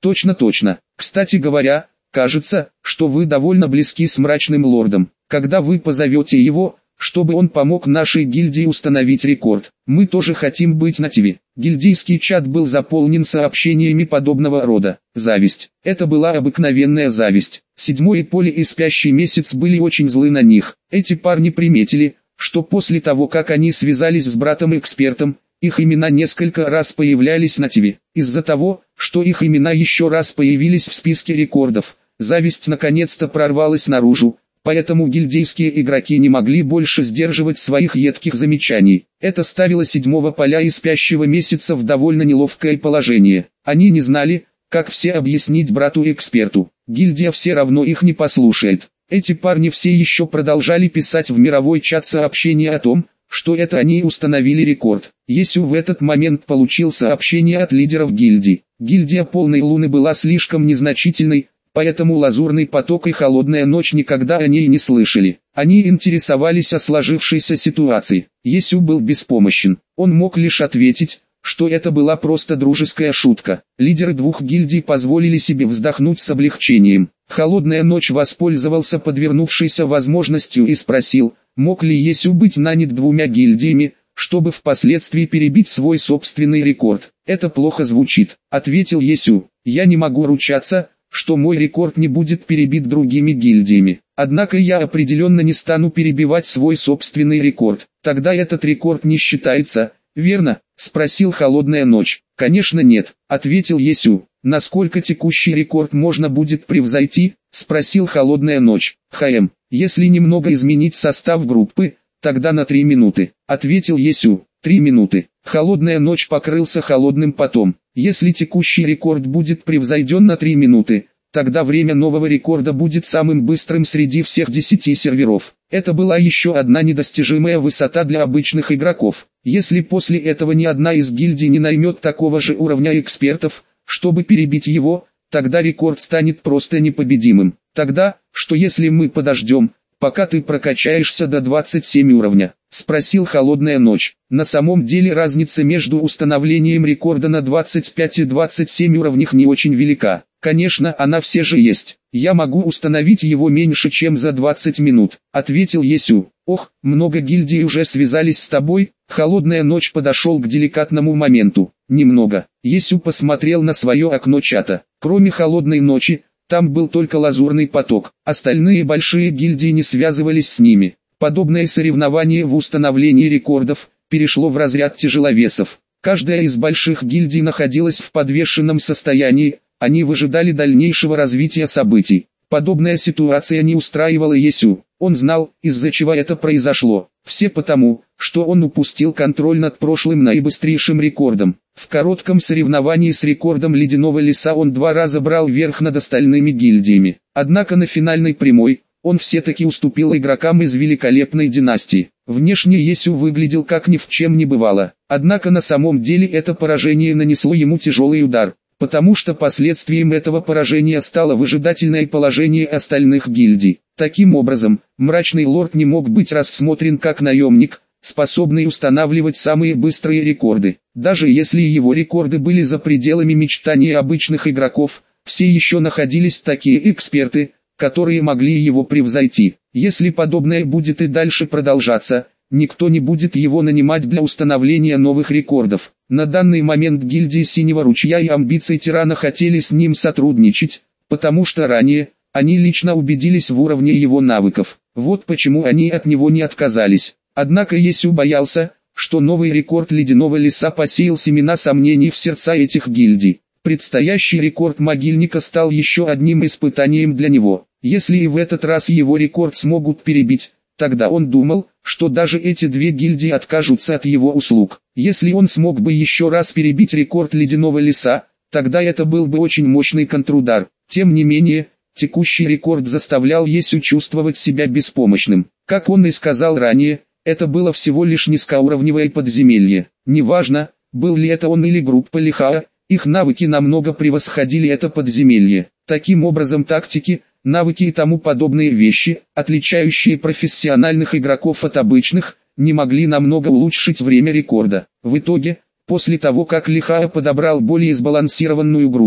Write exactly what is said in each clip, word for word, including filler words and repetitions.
Точно точно. Кстати говоря, кажется, что вы довольно близки с мрачным лордом. Когда вы позовете его, чтобы он помог нашей гильдии установить рекорд, мы тоже хотим быть на ТВ. Гильдийский чат был заполнен сообщениями подобного рода. Зависть. Это была обыкновенная зависть. Седьмой поле и спящий месяц были очень злы на них. Эти парни приметили, что после того как они связались с братом-экспертом, их имена несколько раз появлялись на ТВ. Из-за того, что их имена еще раз появились в списке рекордов, зависть наконец-то прорвалась наружу. Поэтому гильдейские игроки не могли больше сдерживать своих едких замечаний. Это ставило седьмого поля и спящего месяца в довольно неловкое положение. Они не знали, как все объяснить брату-эксперту. Гильдия все равно их не послушает. Эти парни все еще продолжали писать в мировой чат сообщения о том, что это они установили рекорд. Есю в этот момент получил сообщение от лидеров гильдии. Гильдия полной луны была слишком незначительной, поэтому лазурный поток и холодная ночь никогда о ней не слышали. Они интересовались о сложившейся ситуации. Есю был беспомощен. Он мог лишь ответить, что это была просто дружеская шутка. Лидеры двух гильдий позволили себе вздохнуть с облегчением. Холодная ночь воспользовался подвернувшейся возможностью и спросил, мог ли Есю быть нанят двумя гильдиями, чтобы впоследствии перебить свой собственный рекорд. «Это плохо звучит», — ответил Есю. «Я не могу ручаться, что мой рекорд не будет перебит другими гильдиями. Однако я определенно не стану перебивать свой собственный рекорд. Тогда этот рекорд не считается, верно?» — спросил Холодная ночь. «Конечно нет», — ответил Есю. «Насколько текущий рекорд можно будет превзойти?» — спросил Холодная ночь. «Хм, если немного изменить состав группы, тогда на три минуты», — ответил Есю. «Три минуты». Холодная ночь покрылся холодным потом. Если текущий рекорд будет превзойден на три минуты, тогда время нового рекорда будет самым быстрым среди всех десяти серверов. Это была еще одна недостижимая высота для обычных игроков. Если после этого ни одна из гильдий не наймет такого же уровня экспертов, чтобы перебить его, тогда рекорд станет просто непобедимым. Тогда, что если мы подождем, пока ты прокачаешься до двадцати семи уровня? — спросил Холодная ночь. На самом деле разница между установлением рекорда на двадцать пять и двадцати семи уровнях не очень велика. Конечно, она все же есть. Я могу установить его меньше чем за двадцать минут, — ответил Есю. Ох, много гильдий уже связались с тобой. Холодная ночь подошел к деликатному моменту. Немного. Есю посмотрел на свое окно чата. Кроме Холодной ночи, там был только лазурный поток. Остальные большие гильдии не связывались с ними. Подобное соревнование в установлении рекордов перешло в разряд тяжеловесов. Каждая из больших гильдий находилась в подвешенном состоянии, они выжидали дальнейшего развития событий. Подобная ситуация не устраивала Есю. Он знал, из-за чего это произошло. Все потому, что он упустил контроль над прошлым наибыстрейшим рекордом. В коротком соревновании с рекордом Ледяного леса он два раза брал верх над остальными гильдиями. Однако на финальной прямой, он все-таки уступил игрокам из великолепной династии. Внешне Есю выглядел как ни в чем не бывало. Однако на самом деле это поражение нанесло ему тяжелый удар, потому что последствием этого поражения стало выжидательное положение остальных гильдий. Таким образом, Мрачный Лорд не мог быть рассмотрен как наемник, способный устанавливать самые быстрые рекорды. Даже если его рекорды были за пределами мечтаний обычных игроков, все еще находились такие эксперты, которые могли его превзойти. Если подобное будет и дальше продолжаться, никто не будет его нанимать для установления новых рекордов. На данный момент гильдии Синего Ручья и амбиции Тирана хотели с ним сотрудничать, потому что ранее, они лично убедились в уровне его навыков. Вот почему они от него не отказались. Однако Есю боялся, что новый рекорд Ледяного леса посеял семена сомнений в сердца этих гильдий. Предстоящий рекорд Могильника стал еще одним испытанием для него. Если и в этот раз его рекорд смогут перебить, тогда он думал, что даже эти две гильдии откажутся от его услуг. Если он смог бы еще раз перебить рекорд Ледяного леса, тогда это был бы очень мощный контрудар. Тем не менее, текущий рекорд заставлял Есю чувствовать себя беспомощным. Как он и сказал ранее, это было всего лишь низкоуровневое подземелье. Неважно, был ли это он или группа Лихаа, их навыки намного превосходили это подземелье. Таким образом тактики, навыки и тому подобные вещи, отличающие профессиональных игроков от обычных, не могли намного улучшить время рекорда. В итоге, после того как Лихаа подобрал более сбалансированную группу,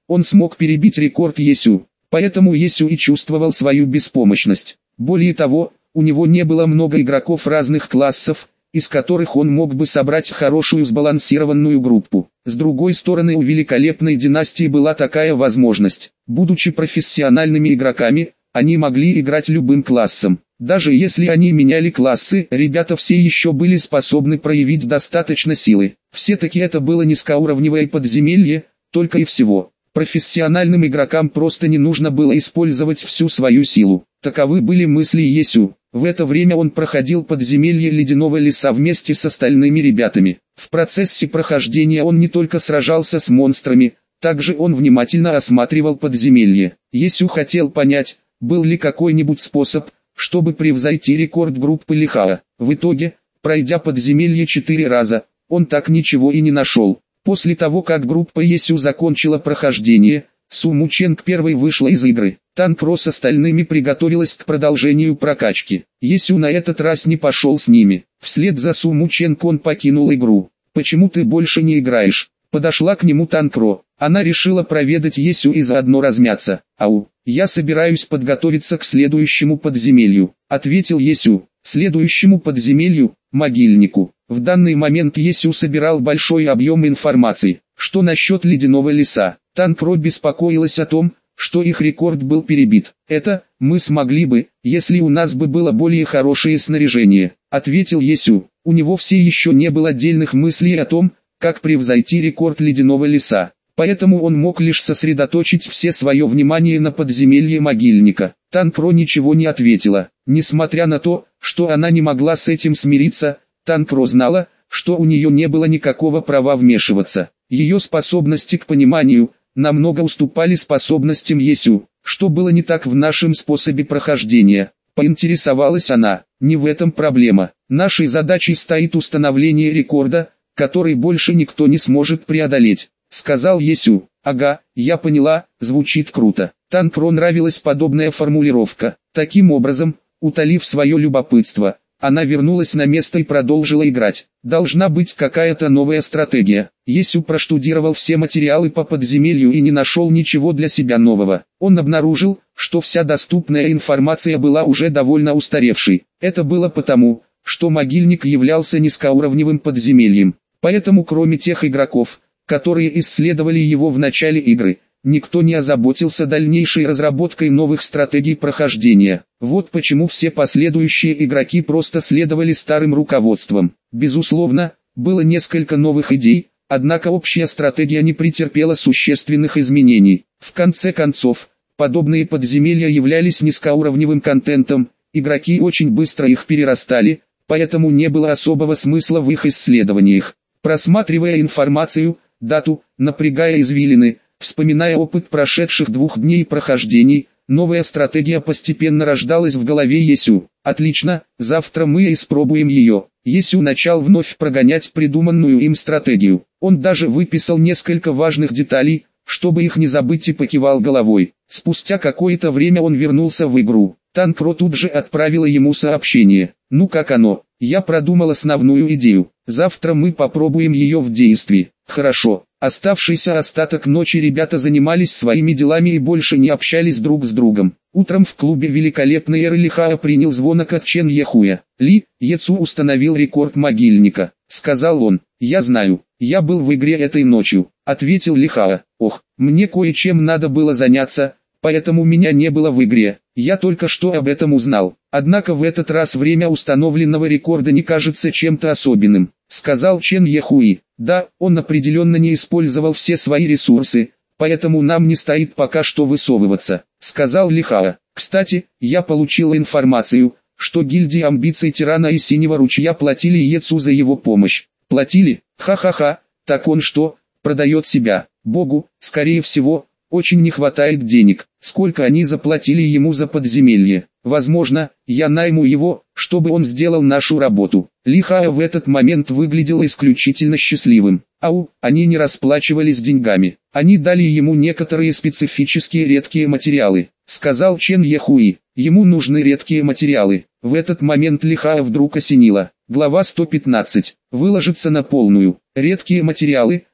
он смог перебить рекорд Есю. Поэтому Есю и чувствовал свою беспомощность. Более того, у него не было много игроков разных классов, из которых он мог бы собрать хорошую сбалансированную группу. С другой стороны, у великолепной династии была такая возможность. Будучи профессиональными игроками, они могли играть любым классом. Даже если они меняли классы, ребята все еще были способны проявить достаточно силы. Все-таки это было низкоуровневое подземелье, только и всего. Профессиональным игрокам просто не нужно было использовать всю свою силу. Таковы были мысли Есю. В это время он проходил подземелье Ледяного леса вместе с остальными ребятами. В процессе прохождения он не только сражался с монстрами, также он внимательно осматривал подземелье. Есю хотел понять, был ли какой-нибудь способ, чтобы превзойти рекорд группы Лихаа. В итоге, пройдя подземелье четыре раза, он так ничего и не нашел. После того, как группа Есю закончила прохождение, Суму Ченг первой вышла из игры. Танкро с остальными приготовилась к продолжению прокачки. Есю на этот раз не пошел с ними. Вслед за Суму Ченг он покинул игру. «Почему ты больше не играешь?» Подошла к нему Танкро. Она решила проведать Есю и заодно размяться. «Ау, я собираюсь подготовиться к следующему подземелью», — ответил Есю. «Следующему подземелью, могильнику». В данный момент Есю собирал большой объем информации. Что насчет Ледяного леса? Танкро беспокоилась о том, что их рекорд был перебит. «Это, мы смогли бы, если у нас бы было более хорошее снаряжение», — ответил Есю. У него все еще не было отдельных мыслей о том, как превзойти рекорд Ледяного леса. Поэтому он мог лишь сосредоточить все свое внимание на подземелье могильника. Танкро ничего не ответила. Несмотря на то, что она не могла с этим смириться, Танкро знала, что у нее не было никакого права вмешиваться. Ее способности к пониманию намного уступали способностям Есю. Что было не так в нашем способе прохождения? Поинтересовалась она. Не в этом проблема. Нашей задачей стоит установление рекорда, который больше никто не сможет преодолеть, сказал Есю. Ага, я поняла, звучит круто. Танкро нравилась подобная формулировка. Таким образом, утолив свое любопытство, она вернулась на место и продолжила играть. Должна быть какая-то новая стратегия. Есю проштудировал все материалы по подземелью и не нашел ничего для себя нового. Он обнаружил, что вся доступная информация была уже довольно устаревшей. Это было потому, что могильник являлся низкоуровневым подземельем. Поэтому кроме тех игроков, которые исследовали его в начале игры, никто не озаботился дальнейшей разработкой новых стратегий прохождения. Вот почему все последующие игроки просто следовали старым руководствам. Безусловно, было несколько новых идей, однако общая стратегия не претерпела существенных изменений. В конце концов, подобные подземелья являлись низкоуровневым контентом, игроки очень быстро их перерастали, поэтому не было особого смысла в их исследованиях. Просматривая информацию, дату, напрягая извилины, вспоминая опыт прошедших двух дней прохождений, новая стратегия постепенно рождалась в голове Есю. Отлично, завтра мы испробуем ее. Есю начал вновь прогонять придуманную им стратегию. Он даже выписал несколько важных деталей, чтобы их не забыть, и покивал головой. Спустя какое-то время он вернулся в игру. Танкро тут же отправила ему сообщение. «Ну как оно? Я продумал основную идею. Завтра мы попробуем ее в действии». «Хорошо». Оставшийся остаток ночи ребята занимались своими делами и больше не общались друг с другом. Утром в клубе великолепной эры Лихаа принял звонок от Чен Ехуя. «Ли, Ецу установил рекорд могильника», — сказал он. «Я знаю, я был в игре этой ночью», — ответил Лихаа. «Ох, мне кое-чем надо было заняться, поэтому меня не было в игре. Я только что об этом узнал. Однако в этот раз время установленного рекорда не кажется чем-то особенным», — сказал Чен Ехуи. «Да, он определенно не использовал все свои ресурсы, поэтому нам не стоит пока что высовываться», — сказал Лихаа. «Кстати, я получил информацию, что гильдии амбиций Тирана и Синего Ручья платили Ецу за его помощь». «Платили? Ха-ха-ха, так он что, продает себя? Богу, скорее всего, очень не хватает денег. Сколько они заплатили ему за подземелье? Возможно, я найму его, чтобы он сделал нашу работу». Лихаа в этот момент выглядел исключительно счастливым. Ау, они не расплачивались деньгами. Они дали ему некоторые специфические редкие материалы, сказал Чен Ехуи. Ему нужны редкие материалы. В этот момент Лихаа вдруг осенило. Глава сто пятнадцать. Выложиться на полную. Редкие материалы,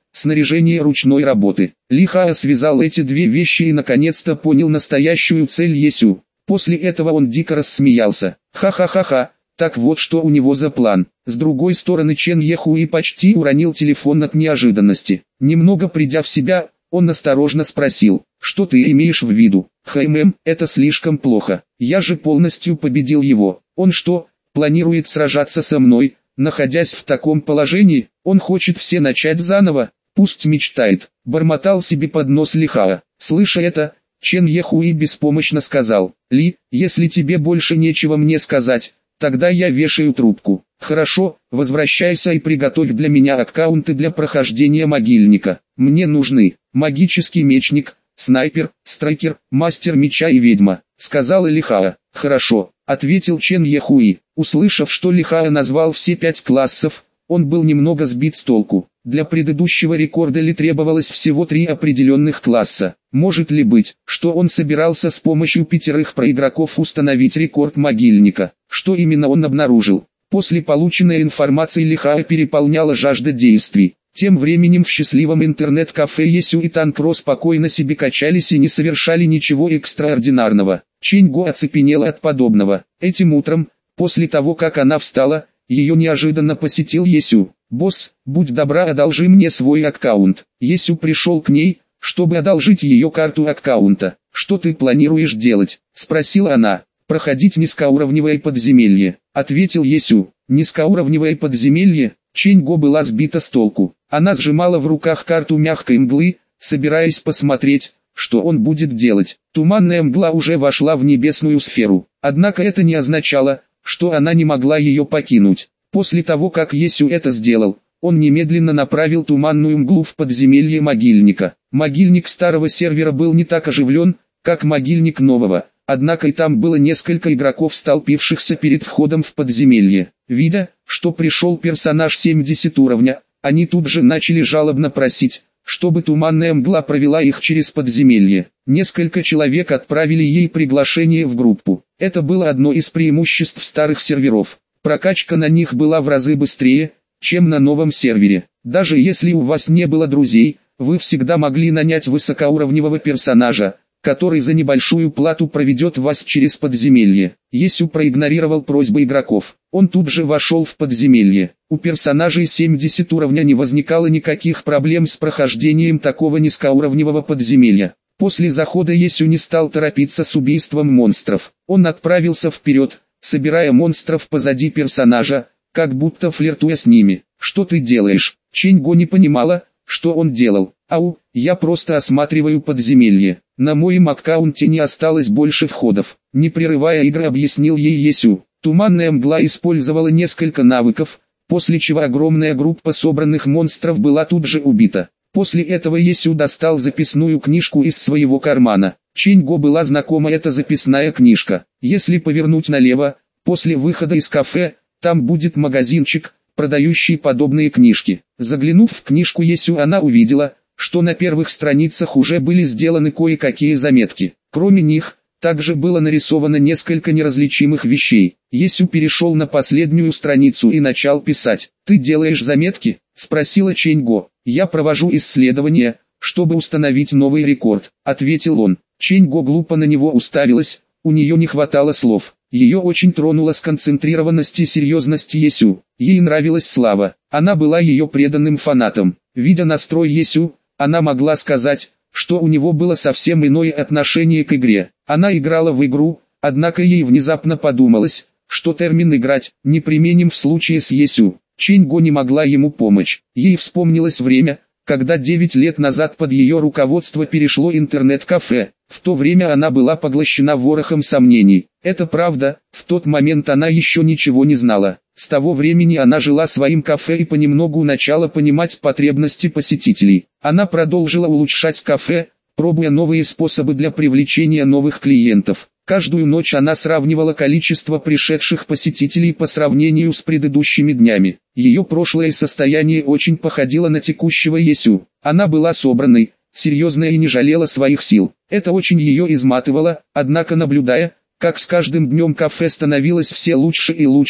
снаряжение ручной работы. Лихао связал эти две вещи и наконец-то понял настоящую цель Есю. После этого он дико рассмеялся. Ха-ха-ха-ха, так вот что у него за план. С другой стороны Чен Ехуи почти уронил телефон от неожиданности. Немного придя в себя, он осторожно спросил, что ты имеешь в виду? Хэймэм, это слишком плохо. Я же полностью победил его. Он что, планирует сражаться со мной, находясь в таком положении? Он хочет все начать заново. Пусть мечтает. Бормотал себе под нос Лихао. Слыша это, Чен Ехуи беспомощно сказал, Ли, если тебе больше нечего мне сказать, тогда я вешаю трубку. Хорошо, возвращайся и приготовь для меня аккаунты для прохождения могильника. Мне нужны магический мечник, снайпер, страйкер, мастер меча и ведьма, сказал Лихао. Хорошо, ответил Чен Ехуи. Услышав, что Лихао назвал все пять классов, он был немного сбит с толку. Для предыдущего рекорда Ли требовалось всего три определенных класса. Может ли быть, что он собирался с помощью пятерых проигроков установить рекорд могильника? Что именно он обнаружил? После полученной информации Лихао переполняла жажда действий. Тем временем в счастливом интернет-кафе Есю и Танкро спокойно себе качались и не совершали ничего экстраординарного. Чинго оцепенела от подобного. Этим утром, после того как она встала, ее неожиданно посетил Есю. «Босс, будь добра, одолжи мне свой аккаунт». Есю пришел к ней, чтобы одолжить ее карту аккаунта. «Что ты планируешь делать?» – спросила она. «Проходить низкоуровневое подземелье», – ответил Есю. «Низкоуровневое подземелье?» Чинго была сбита с толку. Она сжимала в руках карту мягкой мглы, собираясь посмотреть, что он будет делать. Туманная мгла уже вошла в небесную сферу. Однако это не означало, что она не могла ее покинуть. После того как Есю это сделал, он немедленно направил туманную мглу в подземелье могильника. Могильник старого сервера был не так оживлен, как могильник нового, однако и там было несколько игроков, столпившихся перед входом в подземелье. Видя, что пришел персонаж семидесятого уровня, они тут же начали жалобно просить, чтобы туманная мгла провела их через подземелье. Несколько человек отправили ей приглашение в группу. Это было одно из преимуществ старых серверов. Прокачка на них была в разы быстрее, чем на новом сервере. Даже если у вас не было друзей, вы всегда могли нанять высокоуровневого персонажа, который за небольшую плату проведет вас через подземелье. Есю проигнорировал просьбы игроков. Он тут же вошел в подземелье. У персонажей семидесятого уровня не возникало никаких проблем с прохождением такого низкоуровневого подземелья. После захода Есю не стал торопиться с убийством монстров. Он отправился вперед, собирая монстров позади персонажа, как будто флиртуя с ними. «Что ты делаешь?» Чинго не понимала, что он делал. «Ау, я просто осматриваю подземелье. На моем аккаунте не осталось больше входов». Не прерывая игры, объяснил ей Есю. Туманная мгла использовала несколько навыков, после чего огромная группа собранных монстров была тут же убита. После этого Есю достал записную книжку из своего кармана. Чинго была знакома эта записная книжка. Если повернуть налево, после выхода из кафе, там будет магазинчик, продающий подобные книжки. Заглянув в книжку Есю, она увидела, что на первых страницах уже были сделаны кое-какие заметки. Кроме них, также было нарисовано несколько неразличимых вещей. Есю перешел на последнюю страницу и начал писать. «Ты делаешь заметки?» – спросила Чинго. «Я провожу исследования, чтобы установить новый рекорд», – ответил он. Чинго глупо на него уставилась, у нее не хватало слов. Ее очень тронула сконцентрированность и серьезность Есю. Ей нравилась слава, она была ее преданным фанатом. Видя настрой Есю, она могла сказать, что у него было совсем иное отношение к игре. Она играла в игру, однако ей внезапно подумалось, что термин «играть» неприменим в случае с Есю. Чинго не могла ему помочь. Ей вспомнилось время, когда девять лет назад под ее руководство перешло интернет-кафе. В то время она была поглощена ворохом сомнений. Это правда, в тот момент она еще ничего не знала. С того времени она жила своим кафе и понемногу начала понимать потребности посетителей. Она продолжила улучшать кафе, пробуя новые способы для привлечения новых клиентов. Каждую ночь она сравнивала количество пришедших посетителей по сравнению с предыдущими днями. Ее прошлое состояние очень походило на текущего Есю. Она была собранной, серьезная и не жалела своих сил. Это очень ее изматывало, однако наблюдая, как с каждым днем кафе становилось все лучше и лучше,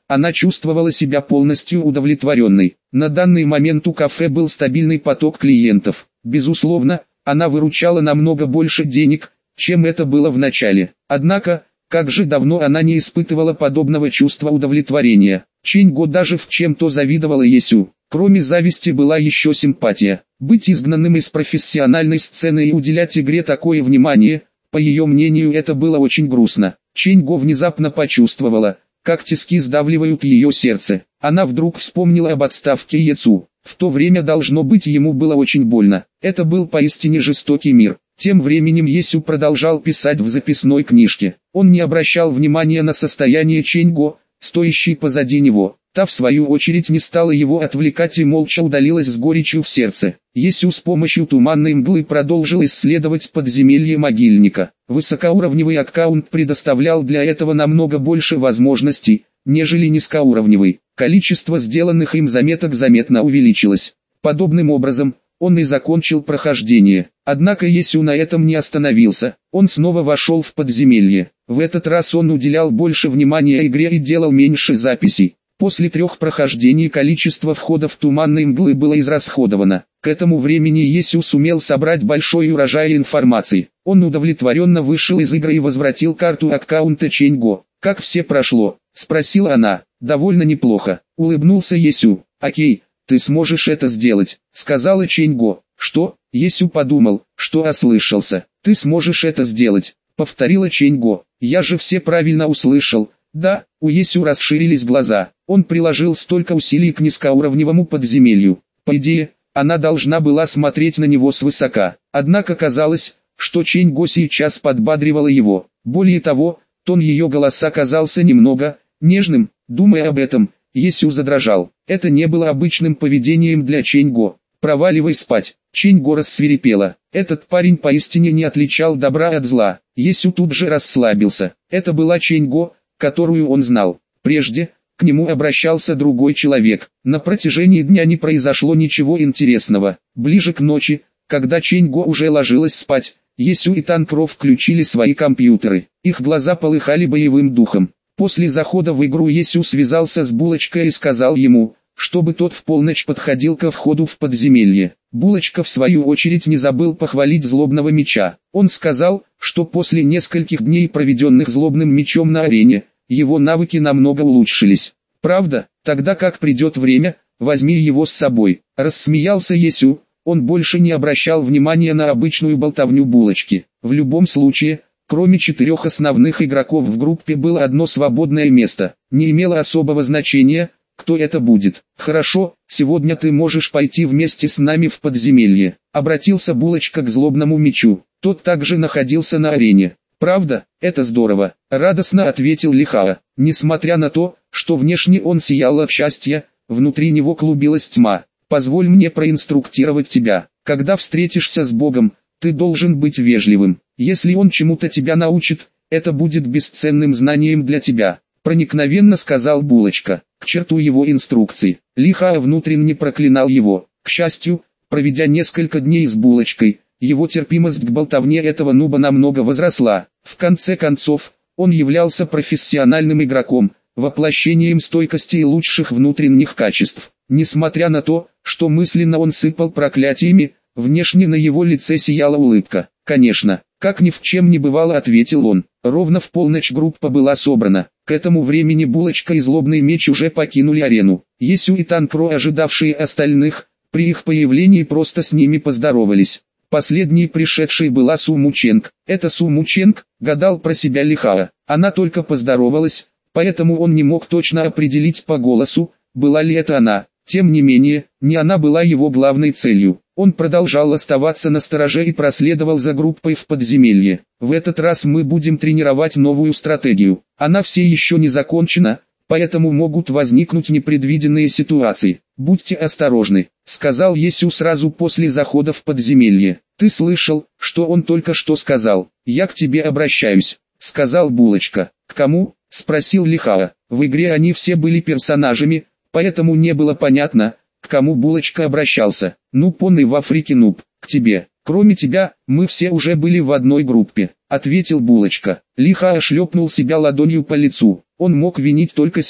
она чувствовала себя полностью удовлетворенной. На данный момент у кафе был стабильный поток клиентов. Безусловно, она выручала намного больше денег, чем это было в начале. Однако, как же давно она не испытывала подобного чувства удовлетворения. Чэнь-го даже в чем-то завидовала Есю. Кроме зависти была еще симпатия. Быть изгнанным из профессиональной сцены и уделять игре такое внимание, по ее мнению, это было очень грустно. Чэнь-го внезапно почувствовала, как тиски сдавливают ее сердце. Она вдруг вспомнила об отставке Ецу. В то время, должно быть, ему было очень больно. Это был поистине жестокий мир. Тем временем Есю продолжал писать в записной книжке. Он не обращал внимания на состояние Чэнь-го, стоящей позади него. Та в свою очередь не стала его отвлекать и молча удалилась с горечью в сердце. Есю с помощью туманной мглы продолжил исследовать подземелье могильника. Высокоуровневый аккаунт предоставлял для этого намного больше возможностей, нежели низкоуровневый. Количество сделанных им заметок заметно увеличилось. Подобным образом, он и закончил прохождение. Однако Есю на этом не остановился. Он снова вошел в подземелье. В этот раз он уделял больше внимания игре и делал меньше записей. После трех прохождений количество входов туманной мглы было израсходовано. К этому времени Есю сумел собрать большой урожай информации. Он удовлетворенно вышел из игры и возвратил карту аккаунта Чэнь-го. «Как все прошло?» – спросила она. «Довольно неплохо», – улыбнулся Есю. «Окей, ты сможешь это сделать», – сказала Чэнь-го. «Что?» – Есю подумал, что ослышался. «Ты сможешь это сделать», – повторила Чэнь-го. «Я же все правильно услышал». Да, у Есю расширились глаза. Он приложил столько усилий к низкоуровневому подземелью. По идее, она должна была смотреть на него свысока. Однако казалось, что Чэнь-го сейчас подбадривала его. Более того, тон ее голоса казался немного нежным. Думая об этом, Есю задрожал. Это не было обычным поведением для Чэнь-го. «Проваливай спать». Чэнь-го рассвирепела. Этот парень поистине не отличал добра от зла. Есю тут же расслабился. Это была Чэнь-го, которую он знал. Прежде, к нему обращался другой человек. На протяжении дня не произошло ничего интересного. Ближе к ночи, когда Чэнь-го уже ложилась спать, Есю и Танкро включили свои компьютеры. Их глаза полыхали боевым духом. После захода в игру Есю связался с Булочкой и сказал ему, чтобы тот в полночь подходил ко входу в подземелье. Булочка в свою очередь не забыл похвалить злобного меча. Он сказал, что после нескольких дней, проведенных злобным мечом на арене, его навыки намного улучшились. «Правда? Тогда как придет время, возьми его с собой», – рассмеялся Есю. Он больше не обращал внимания на обычную болтовню Булочки. В любом случае, кроме четырех основных игроков в группе было одно свободное место. Не имело особого значения, кто это будет. «Хорошо, сегодня ты можешь пойти вместе с нами в подземелье», – обратился Булочка к злобному мечу. Тот также находился на арене. «Правда, это здорово», – радостно ответил Лихао. Несмотря на то, что внешне он сиял от счастья, внутри него клубилась тьма. «Позволь мне проинструктировать тебя. Когда встретишься с Богом, ты должен быть вежливым. Если он чему-то тебя научит, это будет бесценным знанием для тебя», – проникновенно сказал Булочка. К черту его инструкций. Лихао внутренне проклинал его. К счастью, проведя несколько дней с Булочкой, его терпимость к болтовне этого нуба намного возросла. В конце концов, он являлся профессиональным игроком, воплощением стойкости и лучших внутренних качеств. Несмотря на то, что мысленно он сыпал проклятиями, внешне на его лице сияла улыбка. «Конечно, как ни в чем не бывало», — ответил он. Ровно в полночь группа была собрана. К этому времени Булочка и Злобный Меч уже покинули арену. Есю и Танкро, ожидавшие остальных, при их появлении просто с ними поздоровались. Последней пришедшей была Су Мученг. Это Су Мученг, гадал про себя Лихао. Она только поздоровалась, поэтому он не мог точно определить по голосу, была ли это она. Тем не менее, не она была его главной целью. Он продолжал оставаться настороже и проследовал за группой в подземелье. «В этот раз мы будем тренировать новую стратегию. Она все еще не закончена, поэтому могут возникнуть непредвиденные ситуации. Будьте осторожны», — сказал Есю сразу после захода в подземелье. «Ты слышал, что он только что сказал? Я к тебе обращаюсь», — сказал Булочка. «К кому?» — спросил Лихао. В игре они все были персонажами, поэтому не было понятно, к кому Булочка обращался. «Ну, полный в Африке нуб, к тебе. Кроме тебя, мы все уже были в одной группе», — ответил Булочка. Лихао шлепнул себя ладонью по лицу. Он мог винить только себя.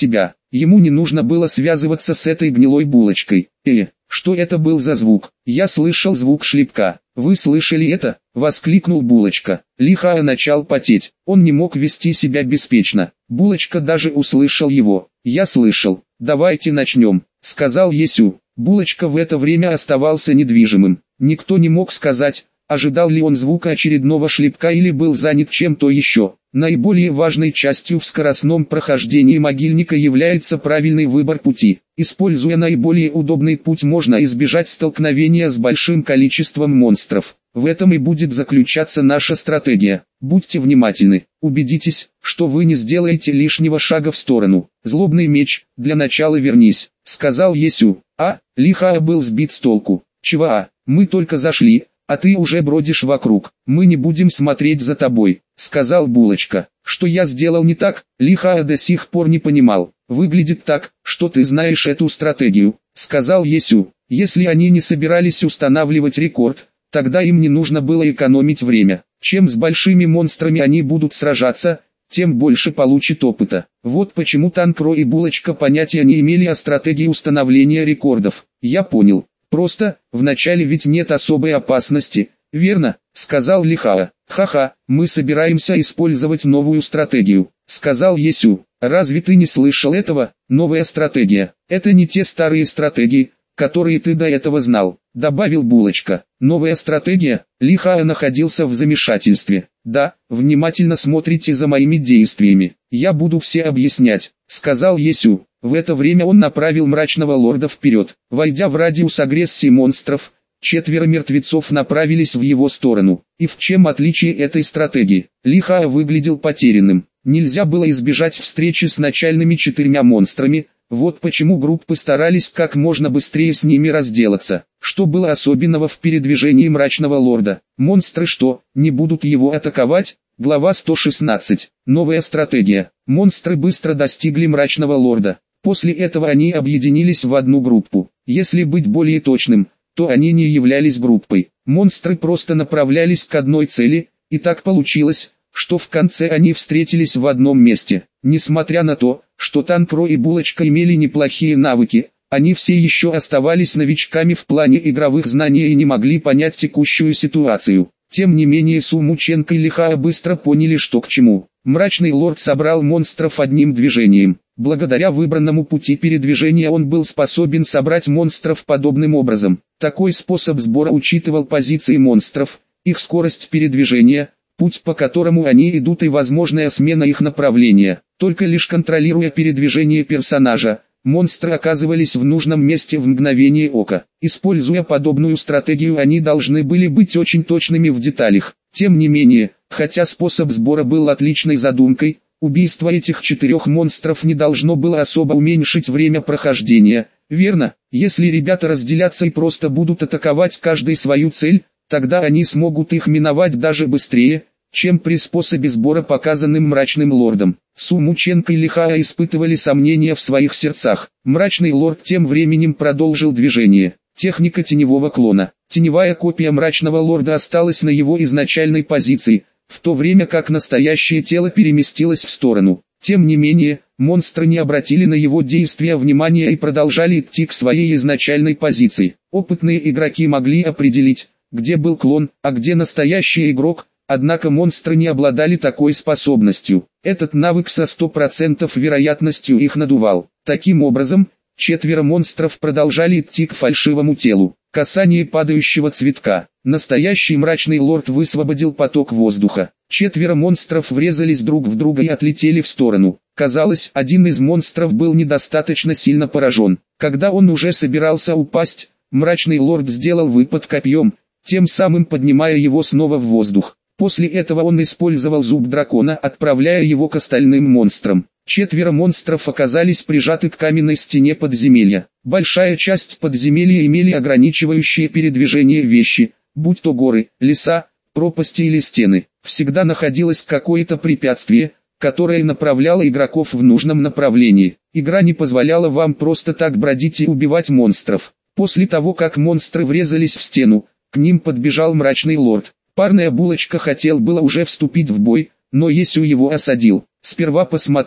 Ему не нужно было связываться с этой гнилой булочкой. Э, что это был за звук? Я слышал звук шлепка. Вы слышали это? Воскликнул Булочка. Лихая начал потеть. Он не мог вести себя беспечно. Булочка даже услышал его. Я слышал. Давайте начнем, сказал Есю. Булочка в это время оставался недвижимым. Никто не мог сказать, ожидал ли он звука очередного шлепка или был занят чем-то еще. Наиболее важной частью в скоростном прохождении могильника является правильный выбор пути. Используя наиболее удобный путь, можно избежать столкновения с большим количеством монстров. В этом и будет заключаться наша стратегия. Будьте внимательны, убедитесь, что вы не сделаете лишнего шага в сторону. Злобный меч, для начала вернись, сказал Есю. А, Лихая был сбит с толку. Чего а, мы только зашли, а ты уже бродишь вокруг. Мы не будем смотреть за тобой, сказал Булочка. Что я сделал не так, Лихая до сих пор не понимал. Выглядит так, что ты знаешь эту стратегию, сказал Есю. Если они не собирались устанавливать рекорд, тогда им не нужно было экономить время. Чем с большими монстрами они будут сражаться, тем больше получат опыта. Вот почему Танкро и Булочка понятия не имели о стратегии установления рекордов. Я понял. Просто, вначале ведь нет особой опасности, верно, сказал Лихая. Ха-ха, мы собираемся использовать новую стратегию, сказал Есю. Разве ты не слышал этого? Новая стратегия. Это не те старые стратегии, которые ты до этого знал, добавил Булочка. Новая стратегия? Лихая находился в замешательстве. Да, внимательно смотрите за моими действиями. Я буду все объяснять, сказал Есю. В это время он направил мрачного лорда вперед. Войдя в радиус агрессии монстров, четверо мертвецов направились в его сторону. И в чем отличие этой стратегии? Лихая выглядел потерянным. Нельзя было избежать встречи с начальными четырьмя монстрами. Вот почему группы старались как можно быстрее с ними разделаться. Что было особенного в передвижении мрачного лорда? Монстры что, не будут его атаковать? Глава сто шестнадцать. Новая стратегия. Монстры быстро достигли мрачного лорда. После этого они объединились в одну группу. Если быть более точным, то они не являлись группой. Монстры просто направлялись к одной цели, и так получилось, что в конце они встретились в одном месте. Несмотря на то, что Танкро и Булочка имели неплохие навыки, они все еще оставались новичками в плане игровых знаний и не могли понять текущую ситуацию. Тем не менее Сумученко и Лихая быстро поняли, что к чему. Мрачный лорд собрал монстров одним движением. Благодаря выбранному пути передвижения он был способен собрать монстров подобным образом. Такой способ сбора учитывал позиции монстров, их скорость передвижения, путь по которому они идут и возможная смена их направления. Только лишь контролируя передвижение персонажа, монстры оказывались в нужном месте в мгновение ока. Используя подобную стратегию, они должны были быть очень точными в деталях. Тем не менее, хотя способ сбора был отличной задумкой, убийство этих четырех монстров не должно было особо уменьшить время прохождения. Верно, если ребята разделятся и просто будут атаковать каждый свою цель, тогда они смогут их миновать даже быстрее, чем при способе сбора, показанным мрачным лордом. Сумученко и Лихая испытывали сомнения в своих сердцах. Мрачный лорд тем временем продолжил движение. Техника теневого клона. Теневая копия мрачного лорда осталась на его изначальной позиции, в то время как настоящее тело переместилось в сторону. Тем не менее, монстры не обратили на его действия внимания и продолжали идти к своей изначальной позиции. Опытные игроки могли определить, где был клон, а где настоящий игрок, однако монстры не обладали такой способностью. Этот навык со сто процентов вероятностью их надувал. Таким образом, четверо монстров продолжали идти к фальшивому телу. Касание падающего цветка. Настоящий мрачный лорд высвободил поток воздуха. Четверо монстров врезались друг в друга и отлетели в сторону. Казалось, один из монстров был недостаточно сильно поражен. Когда он уже собирался упасть, мрачный лорд сделал выпад копьем, тем самым поднимая его снова в воздух. После этого он использовал зуб дракона, отправляя его к остальным монстрам. Четверо монстров оказались прижаты к каменной стене подземелья. Большая часть подземелья имели ограничивающие передвижение вещи, будь то горы, леса, пропасти или стены. Всегда находилось какое-то препятствие, которое направляло игроков в нужном направлении. Игра не позволяла вам просто так бродить и убивать монстров. После того, как монстры врезались в стену, к ним подбежал мрачный лорд. Парная Булочка хотел было уже вступить в бой, но Есю его осадил. «Сперва посмотри,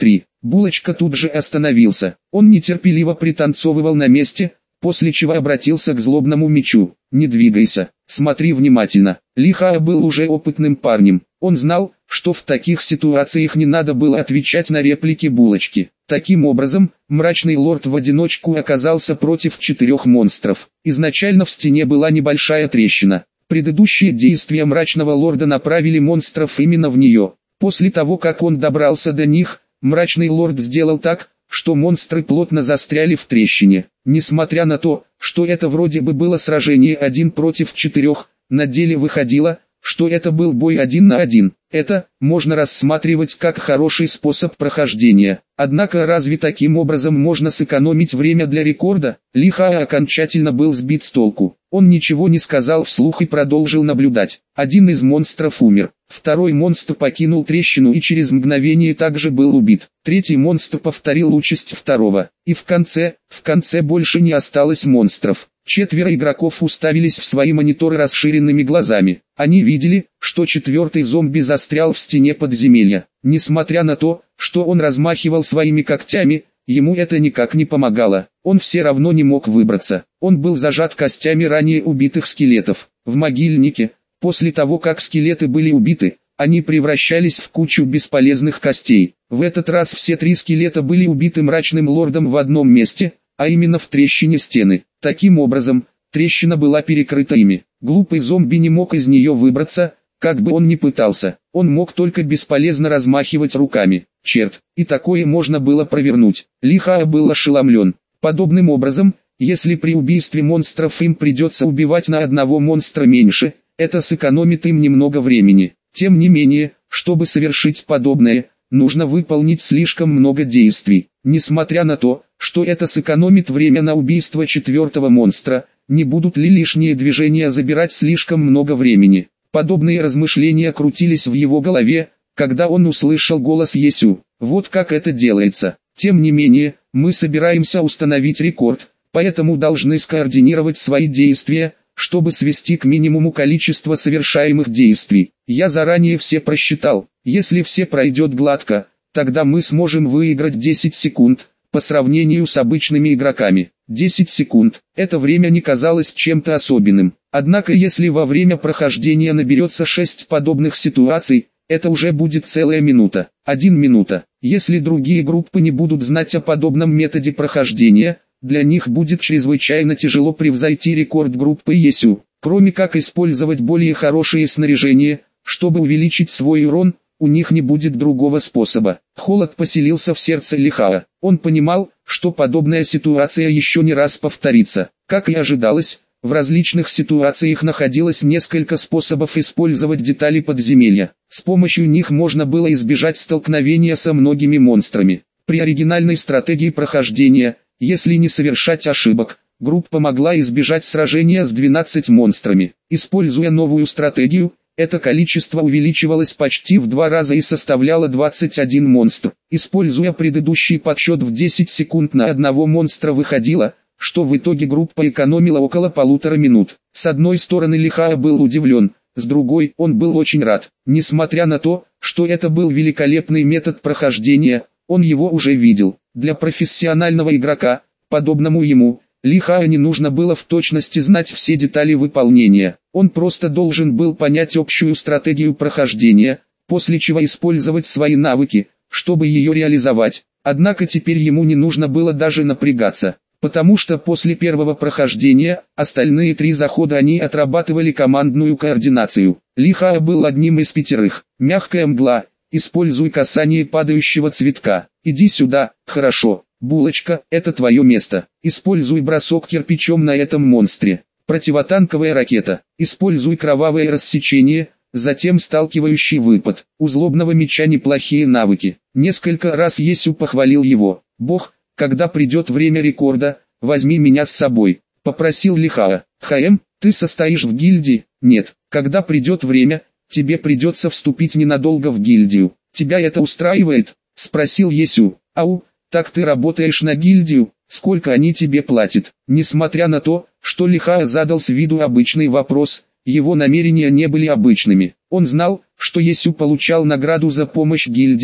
Булочка тут же остановился. Он нетерпеливо пританцовывал на месте, после чего обратился к злобному мечу. «Не двигайся, смотри внимательно». Лихая был уже опытным парнем. Он знал, что в таких ситуациях не надо было отвечать на реплики Булочки. Таким образом, мрачный лорд в одиночку оказался против четырех монстров. Изначально в стене была небольшая трещина. Предыдущие действия мрачного лорда направили монстров именно в нее. После того, как он добрался до них, мрачный лорд сделал так, что монстры плотно застряли в трещине. Несмотря на то, что это вроде бы было сражение один против четырех, на деле выходило, что это был бой один на один. Это можно рассматривать как хороший способ прохождения. Однако разве таким образом можно сэкономить время для рекорда? Лихая окончательно был сбит с толку. Он ничего не сказал вслух и продолжил наблюдать. Один из монстров умер. Второй монстр покинул трещину и через мгновение также был убит. Третий монстр повторил участь второго. И в конце, в конце больше не осталось монстров. Четверо игроков уставились в свои мониторы расширенными глазами. Они видели, что четвертый зомби застрял в стене подземелья. Несмотря на то, что он размахивал своими когтями, ему это никак не помогало. Он все равно не мог выбраться. Он был зажат костями ранее убитых скелетов. В могильнике, после того как скелеты были убиты, они превращались в кучу бесполезных костей. В этот раз все три скелета были убиты мрачным лордом в одном месте, а именно в трещине стены. Таким образом, трещина была перекрыта ими. Глупый зомби не мог из нее выбраться, как бы он ни пытался. Он мог только бесполезно размахивать руками. Черт, и такое можно было провернуть. Лихая был ошеломлен. Подобным образом, если при убийстве монстров им придется убивать на одного монстра меньше, это сэкономит им немного времени. Тем не менее, чтобы совершить подобное, нужно выполнить слишком много действий. Несмотря на то, что это сэкономит время на убийство четвертого монстра, не будут ли лишние движения забирать слишком много времени? Подобные размышления крутились в его голове, когда он услышал голос Есю. Вот как это делается. Тем не менее, мы собираемся установить рекорд, поэтому должны скоординировать свои действия, чтобы свести к минимуму количество совершаемых действий. Я заранее все просчитал. Если все пройдет гладко, тогда мы сможем выиграть десять секунд, по сравнению с обычными игроками. десять секунд. Это время не казалось чем-то особенным. Однако если во время прохождения наберется шесть подобных ситуаций, это уже будет целая минута. Один минута. Если другие группы не будут знать о подобном методе прохождения, для них будет чрезвычайно тяжело превзойти рекорд группы Есю. Кроме как использовать более хорошее снаряжение, чтобы увеличить свой урон, у них не будет другого способа. Холод поселился в сердце Лихая. Он понимал, что подобная ситуация еще не раз повторится. Как и ожидалось, в различных ситуациях находилось несколько способов использовать детали подземелья. С помощью них можно было избежать столкновения со многими монстрами. При оригинальной стратегии прохождения, если не совершать ошибок, группа могла избежать сражения с двенадцатью монстрами. Используя новую стратегию, это количество увеличивалось почти в два раза и составляло двадцать один монстр. Используя предыдущий подсчет в десять секунд на одного монстра выходило, что в итоге группа экономила около полутора минут. С одной стороны Лихая был удивлен, с другой он был очень рад. Несмотря на то, что это был великолепный метод прохождения, он его уже видел. Для профессионального игрока, подобному ему, Лихая не нужно было в точности знать все детали выполнения. Он просто должен был понять общую стратегию прохождения, после чего использовать свои навыки, чтобы ее реализовать. Однако теперь ему не нужно было даже напрягаться, потому что после первого прохождения, остальные три захода они отрабатывали командную координацию. Лихая был одним из пятерых. Мягкая мгла, используй касание падающего цветка. Иди сюда, хорошо. Булочка, это твое место. Используй бросок кирпичом на этом монстре. Противотанковая ракета. Используй кровавое рассечение, затем сталкивающий выпад. У злобного меча неплохие навыки. Несколько раз Есю похвалил его. Бог, когда придет время рекорда, возьми меня с собой. Попросил Лихая. ХМ, ты состоишь в гильдии? Нет. Когда придет время, тебе придется вступить ненадолго в гильдию. Тебя это устраивает? Спросил Есю. Ау. Так ты работаешь на гильдию, сколько они тебе платят? Несмотря на то, что Лихая задал с виду обычный вопрос, его намерения не были обычными. Он знал, что Есю получал награду за помощь гильдиям,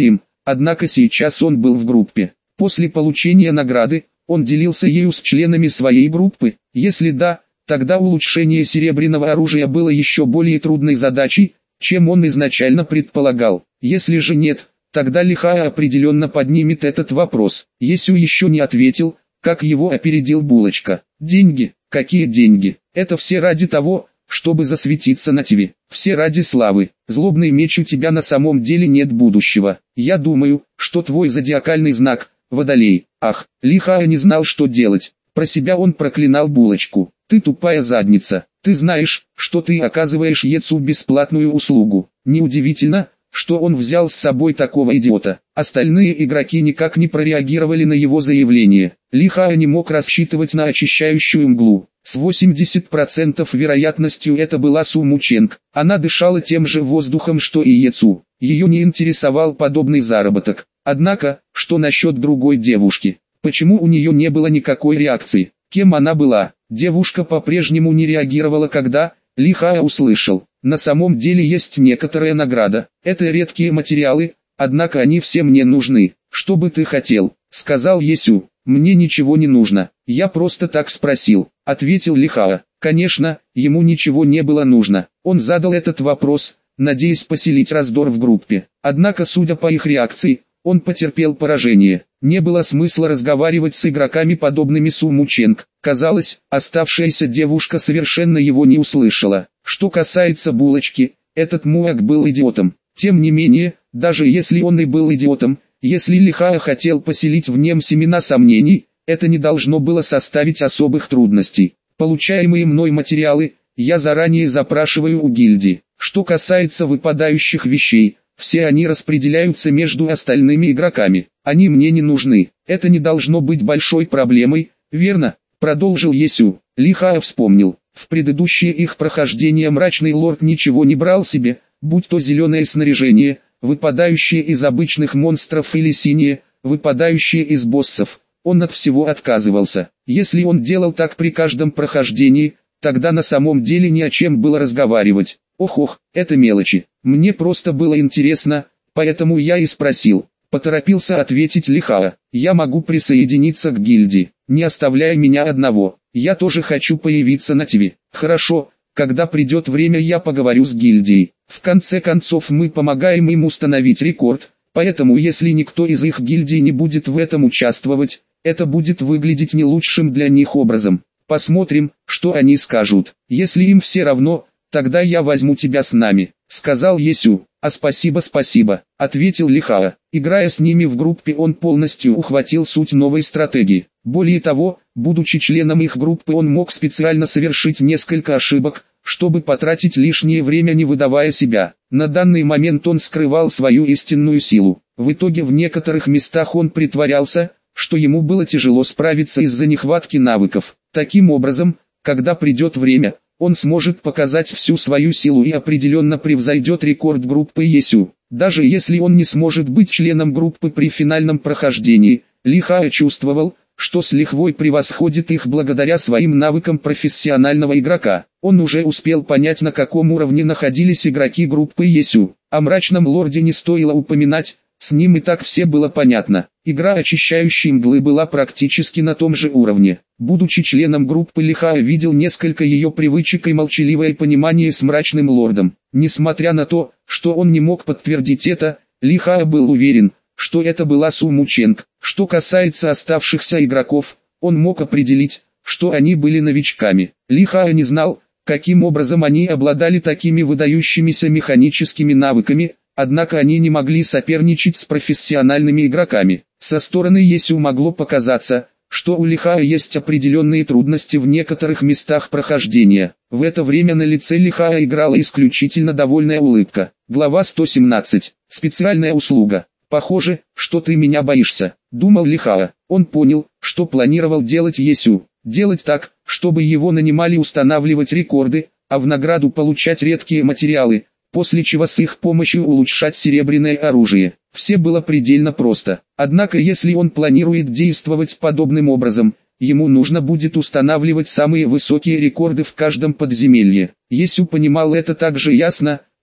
однако сейчас он был в группе. После получения награды, он делился ею с членами своей группы. Если да, тогда улучшение серебряного оружия было еще более трудной задачей, чем он изначально предполагал. Если же нет, тогда Лихая определенно поднимет этот вопрос. Есю еще не ответил, как его опередил Булочка. Деньги? Какие деньги? Это все ради того, чтобы засветиться на ТВ. Все ради славы. Злобный меч, у тебя на самом деле нет будущего. Я думаю, что твой зодиакальный знак – Водолей. Ах, Лихая не знал, что делать. Про себя он проклинал Булочку. Ты тупая задница. Ты знаешь, что ты оказываешь Ецу бесплатную услугу. Неудивительно, что он взял с собой такого идиота. Остальные игроки никак не прореагировали на его заявление. Лихая не мог рассчитывать на очищающую мглу. С восемьдесят процентов вероятностью это была Су Мученг. Она дышала тем же воздухом, что и Ецу. Ее не интересовал подобный заработок. Однако, что насчет другой девушки? Почему у нее не было никакой реакции? Кем она была? Девушка по-прежнему не реагировала, когда Лихая услышал. На самом деле есть некоторая награда. Это редкие материалы, однако они все мне нужны. Что бы ты хотел? Сказал Есю. Мне ничего не нужно. Я просто так спросил, ответил Лихая. Конечно, ему ничего не было нужно. Он задал этот вопрос, надеясь поселить раздор в группе. Однако, судя по их реакции, он потерпел поражение. Не было смысла разговаривать с игроками, подобными Су Мученг. Казалось, оставшаяся девушка совершенно его не услышала. Что касается Булочки, этот муак был идиотом. Тем не менее, даже если он и был идиотом, если Лихая хотел поселить в нем семена сомнений, это не должно было составить особых трудностей. Получаемые мной материалы, я заранее запрашиваю у гильдии. Что касается выпадающих вещей, все они распределяются между остальными игроками. Они мне не нужны. Это не должно быть большой проблемой, верно? Продолжил Есю. Лихая вспомнил. В предыдущее их прохождение Мрачный Лорд ничего не брал себе, будь то зеленое снаряжение, выпадающее из обычных монстров, или синее, выпадающее из боссов. Он от всего отказывался. Если он делал так при каждом прохождении, тогда на самом деле ни о чем было разговаривать. Ох-ох, это мелочи. Мне просто было интересно, поэтому я и спросил. Поторопился ответить Лихая. Я могу присоединиться к гильдии. Не оставляй меня одного. Я тоже хочу появиться на ТВ. Хорошо, когда придет время, я поговорю с гильдией. В конце концов, мы помогаем им установить рекорд, поэтому если никто из их гильдий не будет в этом участвовать, это будет выглядеть не лучшим для них образом. Посмотрим, что они скажут. Если им все равно, тогда я возьму тебя с нами, сказал Есю. А спасибо, спасибо, ответил Лихая. Играя с ними в группе, он полностью ухватил суть новой стратегии. Более того, будучи членом их группы, он мог специально совершить несколько ошибок, чтобы потратить лишнее время, не выдавая себя. На данный момент он скрывал свою истинную силу. В итоге в некоторых местах он притворялся, что ему было тяжело справиться из-за нехватки навыков. Таким образом, когда придет время, он сможет показать всю свою силу и определенно превзойдет рекорд группы Есю. Даже если он не сможет быть членом группы при финальном прохождении, Лихая чувствовал, что с лихвой превосходит их благодаря своим навыкам профессионального игрока. Он уже успел понять, на каком уровне находились игроки группы Есю. О Мрачном Лорде не стоило упоминать, с ним и так все было понятно. Игра очищающей мглы была практически на том же уровне. Будучи членом группы, Лихая видел несколько ее привычек и молчаливое понимание с Мрачным Лордом. Несмотря на то, что он не мог подтвердить это, Лихая был уверен, что это была Су Мученг. Что касается оставшихся игроков, он мог определить, что они были новичками. Лихая не знал, каким образом они обладали такими выдающимися механическими навыками, однако они не могли соперничать с профессиональными игроками. Со стороны Есю могло показаться, что у Лихая есть определенные трудности в некоторых местах прохождения. В это время на лице Лихая играла исключительно довольная улыбка. Глава сто семнадцать. Специальная услуга. «Похоже, что ты меня боишься», — думал Лихая. Он понял, что планировал делать Есю. Делать так, чтобы его нанимали устанавливать рекорды, а в награду получать редкие материалы, после чего с их помощью улучшать серебряное оружие. Все было предельно просто. Однако если он планирует действовать подобным образом, ему нужно будет устанавливать самые высокие рекорды в каждом подземелье. Есю понимал это так же ясно,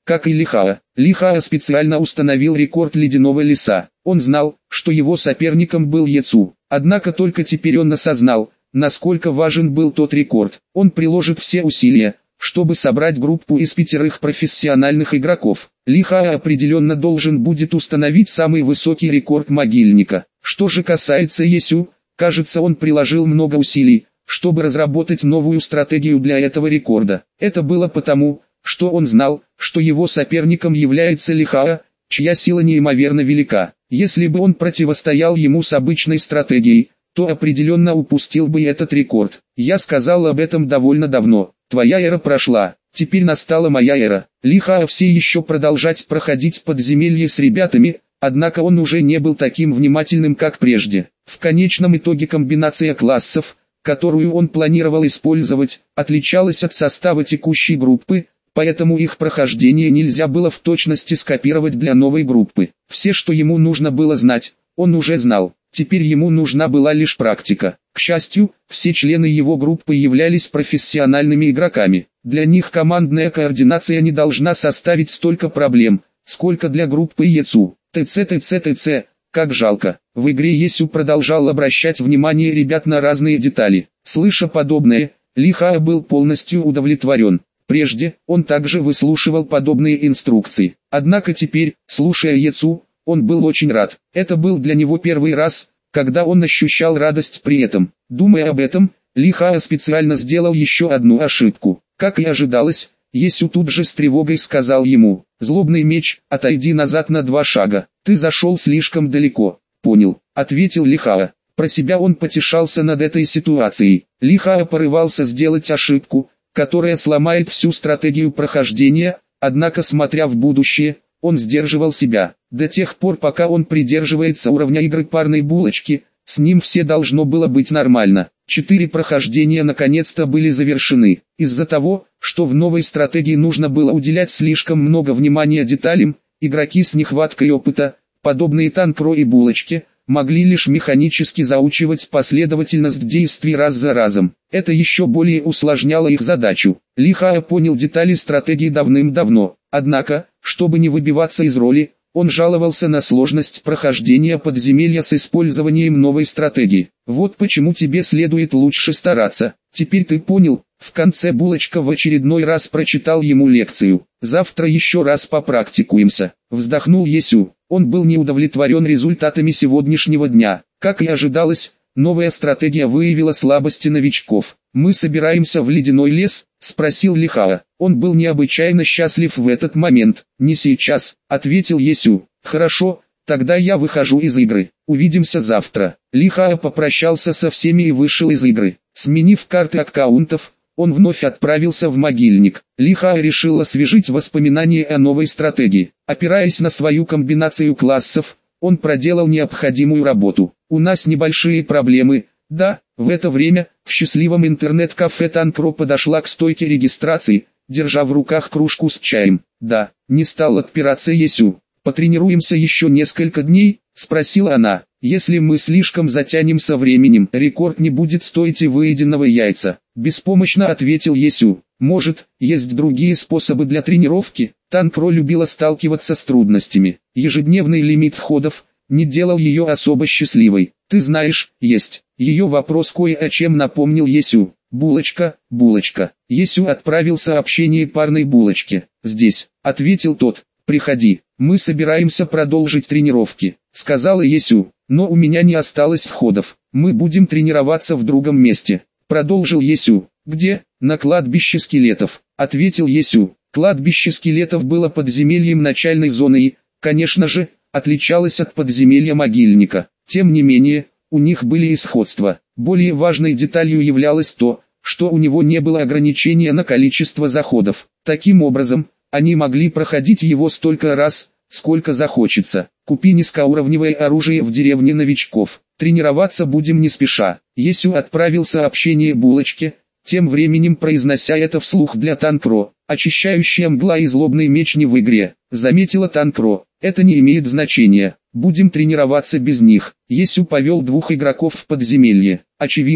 как и Лихаа. Лихаа специально установил рекорд ледяного леса. Он знал, что его соперником был Ецу. Однако только теперь он осознал, насколько важен был тот рекорд. Он приложит все усилия, чтобы собрать группу из пятерых профессиональных игроков. Лихаа определенно должен будет установить самый высокий рекорд могильника. Что же касается Есю, кажется, он приложил много усилий, чтобы разработать новую стратегию для этого рекорда. Это было потому, что он знал, что его соперником является Лихаа, чья сила неимоверно велика. Если бы он противостоял ему с обычной стратегией, то определенно упустил бы этот рекорд. Я сказал об этом довольно давно. Твоя эра прошла, теперь настала моя эра. Лихаа все еще продолжать проходить подземелье с ребятами, однако он уже не был таким внимательным, как прежде. В конечном итоге комбинация классов, которую он планировал использовать, отличалась от состава текущей группы, поэтому их прохождение нельзя было в точности скопировать для новой группы. Все, что ему нужно было знать, он уже знал. Теперь ему нужна была лишь практика. К счастью, все члены его группы являлись профессиональными игроками. Для них командная координация не должна составить столько проблем, сколько для группы Ецу. ТЦ ТЦ ТЦ, как жалко. В игре Есю продолжал обращать внимание ребят на разные детали. Слыша подобное, Лихаа был полностью удовлетворен. Прежде, он также выслушивал подобные инструкции. Однако теперь, слушая Ецу, он был очень рад. Это был для него первый раз, когда он ощущал радость при этом. Думая об этом, Лихаа специально сделал еще одну ошибку. Как и ожидалось, Есю тут же с тревогой сказал ему: «Злобный меч, отойди назад на два шага, ты зашел слишком далеко». «Понял», — ответил Лихаа. Про себя он потешался над этой ситуацией. Лихаа порывался сделать ошибку, которая сломает всю стратегию прохождения, однако, смотря в будущее, он сдерживал себя. До тех пор, пока он придерживается уровня игры парной булочки, с ним все должно было быть нормально. Четыре прохождения наконец-то были завершены. Из-за того, что в новой стратегии нужно было уделять слишком много внимания деталям, игроки с нехваткой опыта, подобные Танкро и Булочке, могли лишь механически заучивать последовательность действий раз за разом. Это еще более усложняло их задачу. Лихаа понял детали стратегии давным-давно. Однако, чтобы не выбиваться из роли, он жаловался на сложность прохождения подземелья с использованием новой стратегии. «Вот почему тебе следует лучше стараться. Теперь ты понял». В конце Булочка в очередной раз прочитал ему лекцию. «Завтра еще раз попрактикуемся», — вздохнул Есю. Он был не удовлетворен результатами сегодняшнего дня. Как и ожидалось, новая стратегия выявила слабости новичков. «Мы собираемся в ледяной лес?» — спросил Лихаа. Он был необычайно счастлив в этот момент. «Не сейчас», — ответил Есю. «Хорошо, тогда я выхожу из игры. Увидимся завтра». Лихаа попрощался со всеми и вышел из игры. Сменив карты аккаунтов, он вновь отправился в могильник. Лихаа решил освежить воспоминания о новой стратегии. Опираясь на свою комбинацию классов, он проделал необходимую работу. «У нас небольшие проблемы». Да, в это время, в счастливом интернет-кафе Танкро подошла к стойке регистрации, держа в руках кружку с чаем. «Да», не стал отпираться Есю. «Потренируемся еще несколько дней?» — спросила она. «Если мы слишком затянем со временем, рекорд не будет стоить и выеденного яйца», — беспомощно ответил Есю. «Может, есть другие способы для тренировки?» Танкро любила сталкиваться с трудностями. Ежедневный лимит входов не делал ее особо счастливой. «Ты знаешь, есть». Ее вопрос кое о чем напомнил Есю. «Булочка, булочка». Есю отправил сообщение парной Булочке. «Здесь», — ответил тот. «Приходи, мы собираемся продолжить тренировки», — сказала Есю. «Но у меня не осталось входов. Мы будем тренироваться в другом месте», — продолжил Есю. «Где?» «На кладбище скелетов», — ответил Есю. Кладбище скелетов было подземельем начальной зоны и, конечно же, отличалось от подземелья могильника. Тем не менее, у них были и сходства. Более важной деталью являлось то, что у него не было ограничения на количество заходов. Таким образом, они могли проходить его столько раз, сколько захочется. «Купи низкоуровневое оружие в деревне новичков. Тренироваться будем не спеша». Есю отправил сообщение Булочке, тем временем произнося это вслух для Танкро. «Очищающая мгла и злобный меч не в игре», — заметила Танкро. «Это не имеет значения. Будем тренироваться без них». Есю повел двух игроков в подземелье. Очевидно,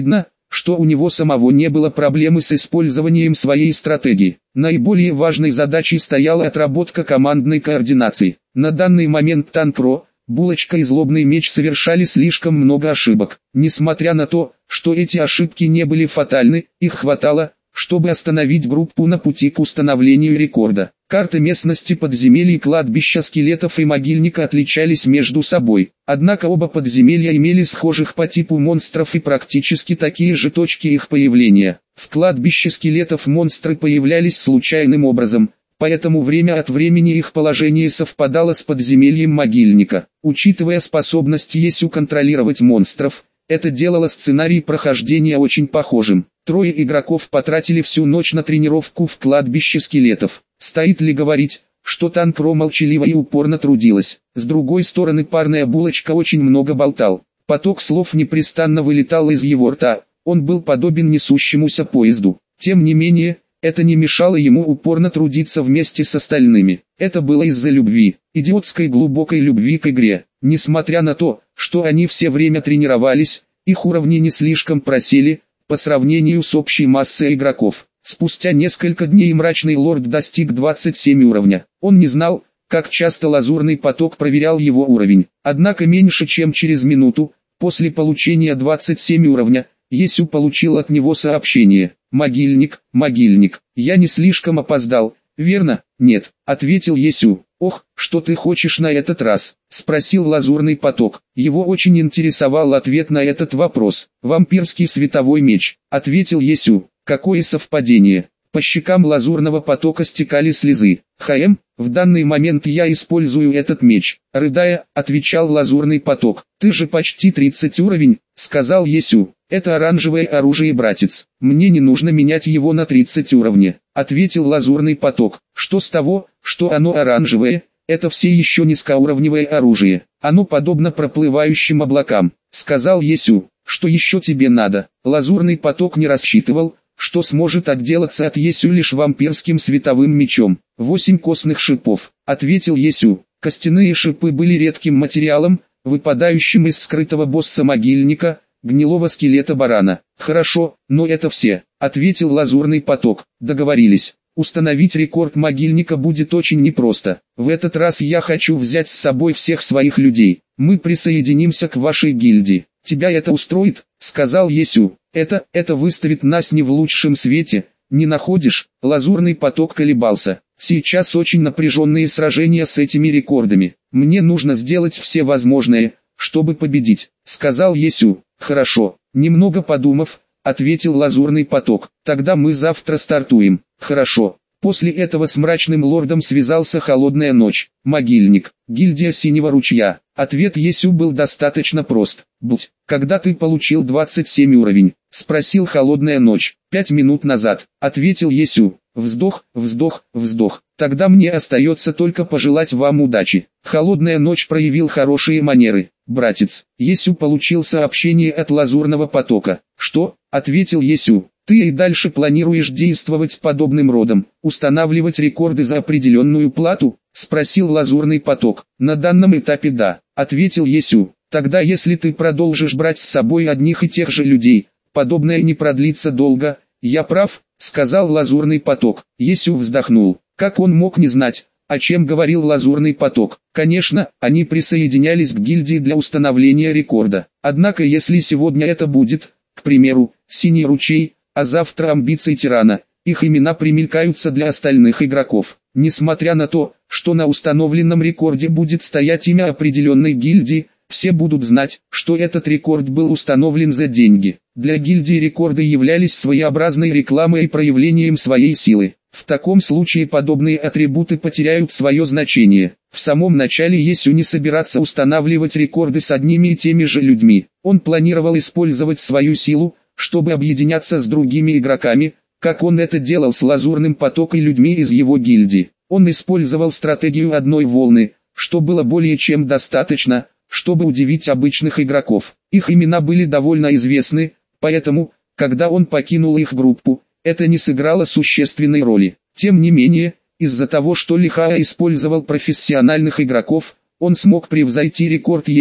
что у него самого не было проблемы с использованием своей стратегии. Наиболее важной задачей стояла отработка командной координации. На данный момент Танкро, Булочка и Злобный Меч совершали слишком много ошибок. Несмотря на то, что эти ошибки не были фатальны, их хватало, чтобы остановить группу на пути к установлению рекорда. Карты местности подземелий, кладбища скелетов и могильника отличались между собой. Однако оба подземелья имели схожих по типу монстров и практически такие же точки их появления. В кладбище скелетов монстры появлялись случайным образом, поэтому время от времени их положение совпадало с подземельем могильника. Учитывая способность Есю контролировать монстров, это делало сценарий прохождения очень похожим. Трое игроков потратили всю ночь на тренировку в кладбище скелетов. Стоит ли говорить, что Танкро молчаливо и упорно трудилась. С другой стороны, парная Булочка очень много болтал. Поток слов непрестанно вылетал из его рта, он был подобен несущемуся поезду. Тем не менее, это не мешало ему упорно трудиться вместе с остальными. Это было из-за любви, идиотской глубокой любви к игре. Несмотря на то, что они все время тренировались, их уровни не слишком просели, по сравнению с общей массой игроков. Спустя несколько дней Мрачный Лорд достиг двадцать семь уровня. Он не знал, как часто Лазурный Поток проверял его уровень. Однако меньше чем через минуту, после получения двадцать семь уровня, Есю получил от него сообщение. «Могильник, могильник, я не слишком опоздал, верно?» «Нет», — ответил Есю. «Ох, что ты хочешь на этот раз?» — спросил Лазурный Поток. Его очень интересовал ответ на этот вопрос. «Вампирский световой меч», — ответил Есю. Какое совпадение. По щекам Лазурного Потока стекали слезы. «ХМ, в данный момент я использую этот меч», — рыдая, отвечал Лазурный Поток. «Ты же почти тридцать уровень», — сказал Есю. «Это оранжевое оружие, братец. Мне не нужно менять его на тридцать уровня», — ответил Лазурный Поток. «Что с того, что оно оранжевое? Это все еще низкоуровневое оружие. Оно подобно проплывающим облакам», — сказал Есю. «Что еще тебе надо?» Лазурный Поток не рассчитывал, что сможет отделаться от Есю лишь вампирским световым мечом. «Восемь костных шипов», — ответил Есю. Костяные шипы были редким материалом, выпадающим из скрытого босса могильника, гнилого скелета барана. «Хорошо, но это все», — ответил Лазурный Поток. «Договорились. Установить рекорд могильника будет очень непросто. В этот раз я хочу взять с собой всех своих людей. Мы присоединимся к вашей гильдии. Тебя это устроит?» — сказал Есю. «Это, это выставит нас не в лучшем свете, не находишь?» Лазурный Поток колебался. «Сейчас очень напряженные сражения с этими рекордами. Мне нужно сделать все возможное, чтобы победить», — сказал Есю. «Хорошо». Немного подумав, ответил Лазурный Поток. «Тогда мы завтра стартуем». «Хорошо». После этого с Мрачным Лордом связался Холодная Ночь. «Могильник, гильдия Синего Ручья». Ответ Есю был достаточно прост. «Будь, когда ты получил двадцать семь уровень?» — спросил Холодная Ночь. «Пять минут назад», — ответил Есю. Вздох, вздох, вздох. «Тогда мне остается только пожелать вам удачи». Холодная Ночь проявил хорошие манеры. «Братец». Есю получил сообщение от Лазурного Потока. «Что?» — ответил Есю. «Ты и дальше планируешь действовать подобным родом, устанавливать рекорды за определенную плату?» — спросил Лазурный Поток. «На данном этапе да», — ответил Есю. «Тогда если ты продолжишь брать с собой одних и тех же людей, подобное не продлится долго». «Я прав», — сказал Лазурный Поток. Есю вздохнул. Как он мог не знать, о чем говорил Лазурный Поток? Конечно, они присоединялись к гильдии для установления рекорда. Однако если сегодня это будет, к примеру, Синий Ручей, а завтра амбиции тирана, их имена примелькаются для остальных игроков. Несмотря на то, что на установленном рекорде будет стоять имя определенной гильдии, все будут знать, что этот рекорд был установлен за деньги. Для гильдии рекорды являлись своеобразной рекламой и проявлением своей силы. В таком случае подобные атрибуты потеряют свое значение. В самом начале Есю не собираться устанавливать рекорды с одними и теми же людьми. Он планировал использовать свою силу, чтобы объединяться с другими игроками, как он это делал с Лазурным Потоком и людьми из его гильдии. Он использовал стратегию одной волны, что было более чем достаточно, чтобы удивить обычных игроков. Их имена были довольно известны, поэтому, когда он покинул их группу, это не сыграло существенной роли. Тем не менее, из-за того, что Лихая использовал профессиональных игроков, он смог превзойти рекорд Есю.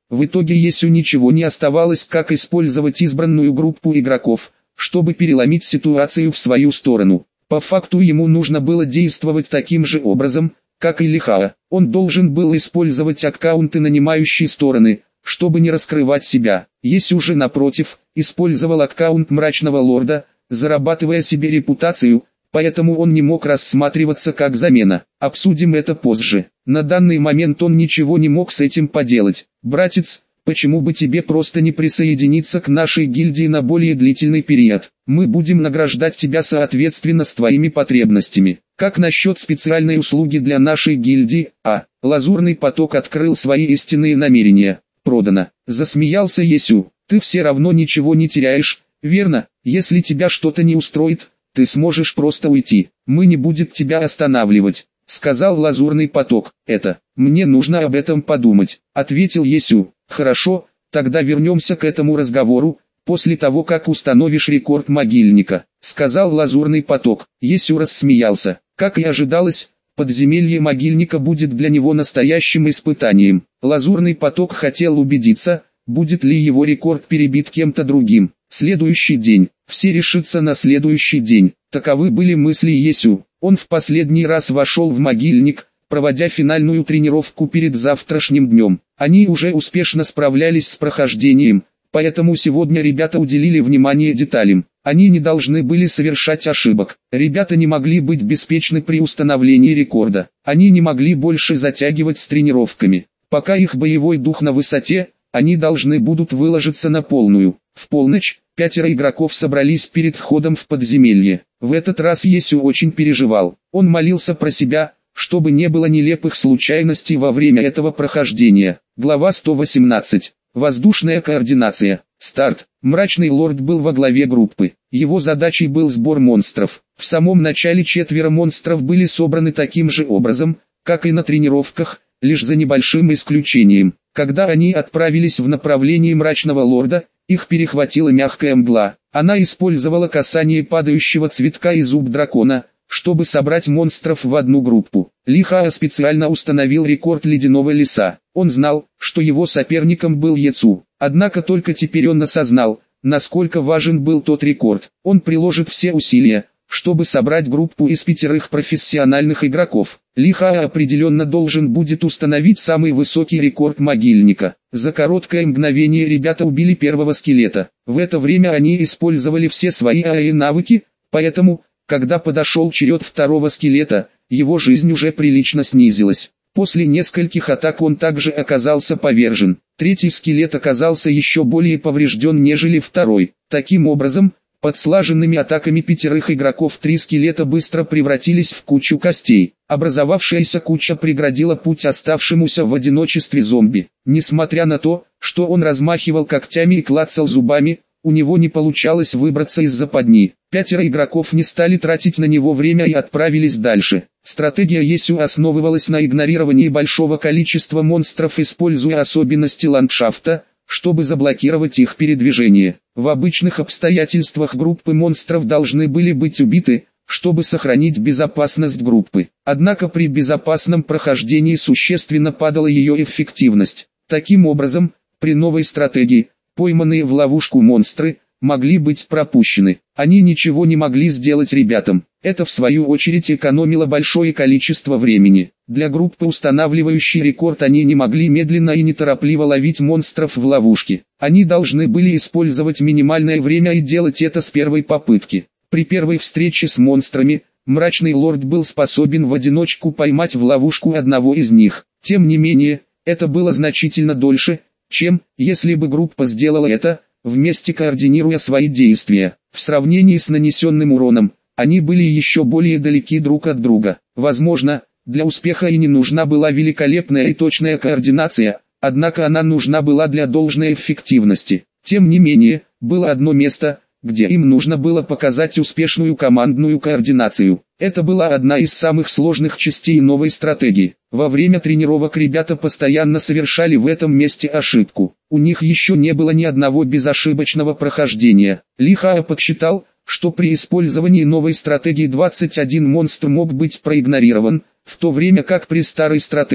В итоге Есю ничего не оставалось, как использовать избранную группу игроков, чтобы переломить ситуацию в свою сторону. По факту ему нужно было действовать таким же образом, как и Лихао. Он должен был использовать аккаунты нанимающей стороны, чтобы не раскрывать себя. Есю же напротив, использовал аккаунт Мрачного Лорда, зарабатывая себе репутацию, поэтому он не мог рассматриваться как замена. Обсудим это позже. На данный момент он ничего не мог с этим поделать. Братец, почему бы тебе просто не присоединиться к нашей гильдии на более длительный период? Мы будем награждать тебя соответственно с твоими потребностями. Как насчет специальной услуги для нашей гильдии? А, Лазурный поток открыл свои истинные намерения. Продано. Засмеялся Есю. Ты все равно ничего не теряешь, верно? Если тебя что-то не устроит, ты сможешь просто уйти. Мы не будем тебя останавливать, сказал Лазурный поток. Это, мне нужно об этом подумать, ответил Есю. Хорошо, тогда вернемся к этому разговору, после того как установишь рекорд могильника, сказал Лазурный поток. Есю рассмеялся. Как и ожидалось, подземелье могильника будет для него настоящим испытанием. Лазурный поток хотел убедиться, будет ли его рекорд перебит кем-то другим. Следующий день. Все решится на следующий день. Таковы были мысли Есю. Он в последний раз вошел в могильник, проводя финальную тренировку перед завтрашним днем. Они уже успешно справлялись с прохождением, поэтому сегодня ребята уделили внимание деталям. Они не должны были совершать ошибок. Ребята не могли быть беспечны при установлении рекорда. Они не могли больше затягивать с тренировками. Пока их боевой дух на высоте, они должны будут выложиться на полную. В полночь, пятеро игроков собрались перед входом в подземелье. В этот раз Есю очень переживал. Он молился про себя, чтобы не было нелепых случайностей во время этого прохождения. Глава сто восемнадцать. Воздушная координация. Старт. Мрачный Лорд был во главе группы. Его задачей был сбор монстров. В самом начале четверо монстров были собраны таким же образом, как и на тренировках, лишь за небольшим исключением. Когда они отправились в направлении Мрачного Лорда, их перехватила мягкая мгла. Она использовала касание падающего цветка и зуб дракона, чтобы собрать монстров в одну группу. Лихао специально установил рекорд ледяного леса. Он знал, что его соперником был Ецу. Однако только теперь он осознал, насколько важен был тот рекорд. Он приложит все усилия, чтобы собрать группу из пятерых профессиональных игроков. Лихао определенно должен будет установить самый высокий рекорд могильника. За короткое мгновение ребята убили первого скелета. В это время они использовали все свои АИ-навыки, поэтому, когда подошел черед второго скелета, его жизнь уже прилично снизилась. После нескольких атак он также оказался повержен. Третий скелет оказался еще более поврежден, нежели второй. Таким образом, под слаженными атаками пятерых игроков три скелета быстро превратились в кучу костей. Образовавшаяся куча преградила путь оставшемуся в одиночестве зомби. Несмотря на то, что он размахивал когтями и клацал зубами, у него не получалось выбраться из западни. Пятеро игроков не стали тратить на него время и отправились дальше. Стратегия Есю основывалась на игнорировании большого количества монстров, используя особенности ландшафта, чтобы заблокировать их передвижение. В обычных обстоятельствах группы монстров должны были быть убиты, чтобы сохранить безопасность группы. Однако при безопасном прохождении существенно падала ее эффективность. Таким образом, при новой стратегии, пойманные в ловушку монстры могли быть пропущены. Они ничего не могли сделать ребятам. Это в свою очередь экономило большое количество времени. Для группы, устанавливающей рекорд, они не могли медленно и неторопливо ловить монстров в ловушке. Они должны были использовать минимальное время и делать это с первой попытки. При первой встрече с монстрами, Мрачный Лорд был способен в одиночку поймать в ловушку одного из них. Тем не менее, это было значительно дольше, чем, если бы группа сделала это, вместе координируя свои действия. В сравнении с нанесенным уроном, они были еще более далеки друг от друга. Возможно, для успеха и не нужна была великолепная и точная координация, однако она нужна была для должной эффективности. Тем не менее, было одно место, где им нужно было показать успешную командную координацию. Это была одна из самых сложных частей новой стратегии. Во время тренировок ребята постоянно совершали в этом месте ошибку. У них еще не было ни одного безошибочного прохождения. Лихао подсчитал, что при использовании новой стратегии двадцать один монстр мог быть проигнорирован, в то время как при старой стратегии,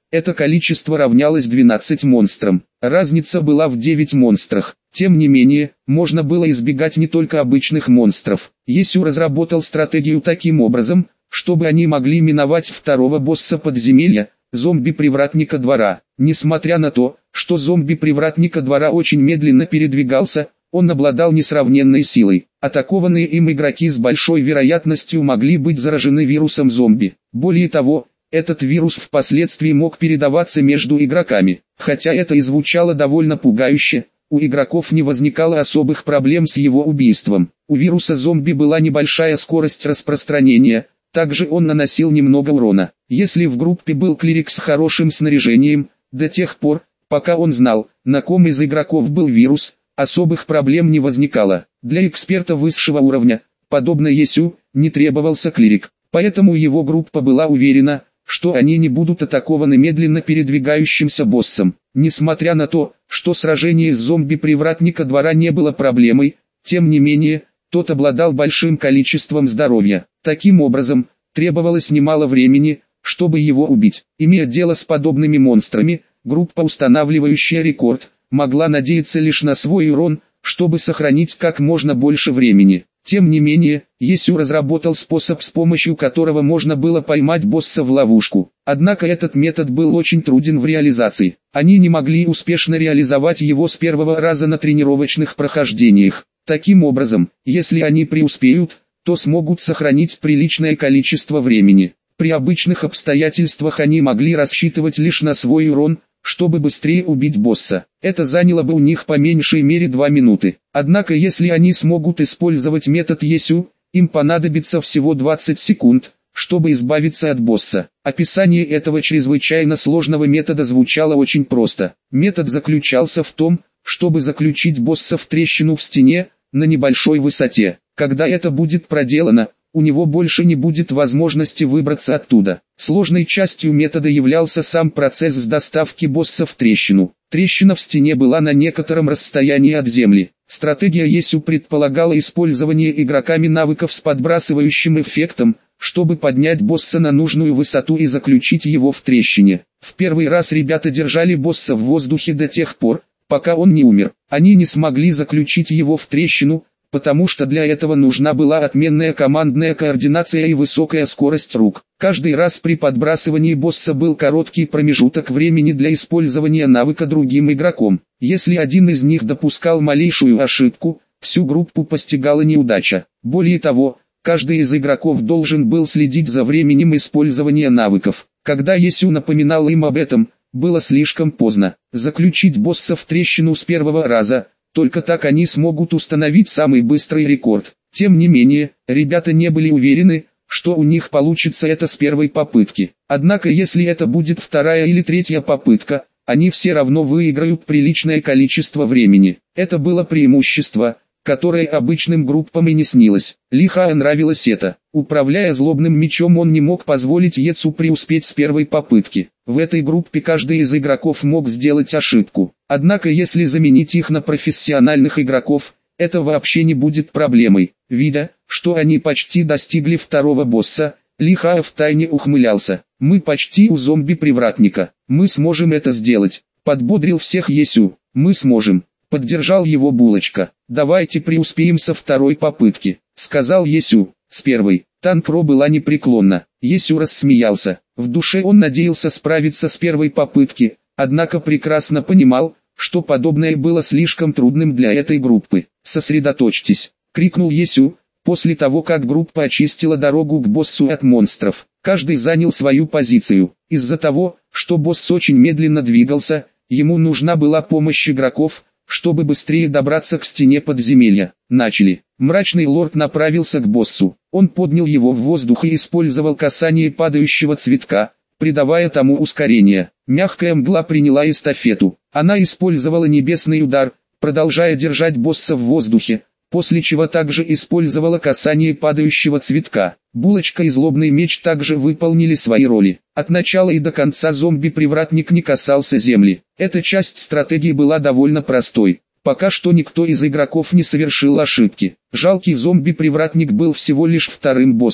это количество равнялось двенадцати монстрам. Разница была в девяти монстрах. Тем не менее, можно было избегать не только обычных монстров. Есю разработал стратегию таким образом, чтобы они могли миновать второго босса подземелья, зомби-привратника двора. Несмотря на то, что зомби-привратника двора очень медленно передвигался, он обладал несравненной силой. Атакованные им игроки с большой вероятностью могли быть заражены вирусом зомби. Более того, этот вирус впоследствии мог передаваться между игроками. Хотя это и звучало довольно пугающе, у игроков не возникало особых проблем с его убийством. У вируса зомби была небольшая скорость распространения, также он наносил немного урона. Если в группе был клирик с хорошим снаряжением, до тех пор, пока он знал, на ком из игроков был вирус, особых проблем не возникало. Для эксперта высшего уровня, подобно Есю, не требовался клирик, поэтому его группа была уверена, что они не будут атакованы медленно передвигающимся боссом. Несмотря на то, что сражение с зомби-привратника двора не было проблемой, тем не менее, тот обладал большим количеством здоровья. Таким образом, требовалось немало времени, чтобы его убить. Имея дело с подобными монстрами, группа, устанавливающая рекорд, могла надеяться лишь на свой урон, чтобы сохранить как можно больше времени. Тем не менее, Есю разработал способ, с помощью которого можно было поймать босса в ловушку. Однако этот метод был очень труден в реализации. Они не могли успешно реализовать его с первого раза на тренировочных прохождениях. Таким образом, если они преуспеют, то смогут сохранить приличное количество времени. При обычных обстоятельствах они могли рассчитывать лишь на свой урон, чтобы быстрее убить босса. Это заняло бы у них по меньшей мере две минуты. Однако если они смогут использовать метод Есю, им понадобится всего двадцать секунд, чтобы избавиться от босса. Описание этого чрезвычайно сложного метода звучало очень просто. Метод заключался в том, чтобы заключить босса в трещину в стене, на небольшой высоте. Когда это будет проделано, у него больше не будет возможности выбраться оттуда. Сложной частью метода являлся сам процесс с доставки босса в трещину. Трещина в стене была на некотором расстоянии от земли. Стратегия Есю предполагала использование игроками навыков с подбрасывающим эффектом, чтобы поднять босса на нужную высоту и заключить его в трещине. В первый раз ребята держали босса в воздухе до тех пор, пока он не умер. Они не смогли заключить его в трещину, потому что для этого нужна была отменная командная координация и высокая скорость рук. Каждый раз при подбрасывании босса был короткий промежуток времени для использования навыка другим игроком. Если один из них допускал малейшую ошибку, всю группу постигала неудача. Более того, каждый из игроков должен был следить за временем использования навыков. Когда Есю напоминал им об этом, было слишком поздно. Заключить босса в трещину с первого раза – только так они смогут установить самый быстрый рекорд. Тем не менее, ребята не были уверены, что у них получится это с первой попытки. Однако если это будет вторая или третья попытка, они все равно выиграют приличное количество времени. Это было преимущество, которое обычным группам и не снилось. Лихая нравилось это. Управляя злобным мечом, он не мог позволить Ецу преуспеть с первой попытки. В этой группе каждый из игроков мог сделать ошибку. Однако если заменить их на профессиональных игроков, это вообще не будет проблемой. Видя, что они почти достигли второго босса, Лихая втайне ухмылялся. «Мы почти у зомби-привратника. Мы сможем это сделать», — подбодрил всех Есю. «Мы сможем», — поддержал его Булочка. «Давайте преуспеем со второй попытки», — сказал Есю. С первой Танпро была непреклонна. Есю рассмеялся. В душе он надеялся справиться с первой попытки, однако прекрасно понимал, что подобное было слишком трудным для этой группы. «Сосредоточьтесь», — крикнул Есю, после того как группа очистила дорогу к боссу от монстров. Каждый занял свою позицию. Из-за того, что босс очень медленно двигался, ему нужна была помощь игроков, чтобы быстрее добраться к стене подземелья. Начали. Мрачный лорд направился к боссу. Он поднял его в воздух и использовал касание падающего цветка, придавая тому ускорение. Мягкая мгла приняла эстафету. Она использовала небесный удар, продолжая держать босса в воздухе, после чего также использовала касание падающего цветка. Булочка и злобный меч также выполнили свои роли. От начала и до конца зомби-привратник не касался земли. Эта часть стратегии была довольно простой. Пока что никто из игроков не совершил ошибки. Жалкий зомби-привратник был всего лишь вторым боссом.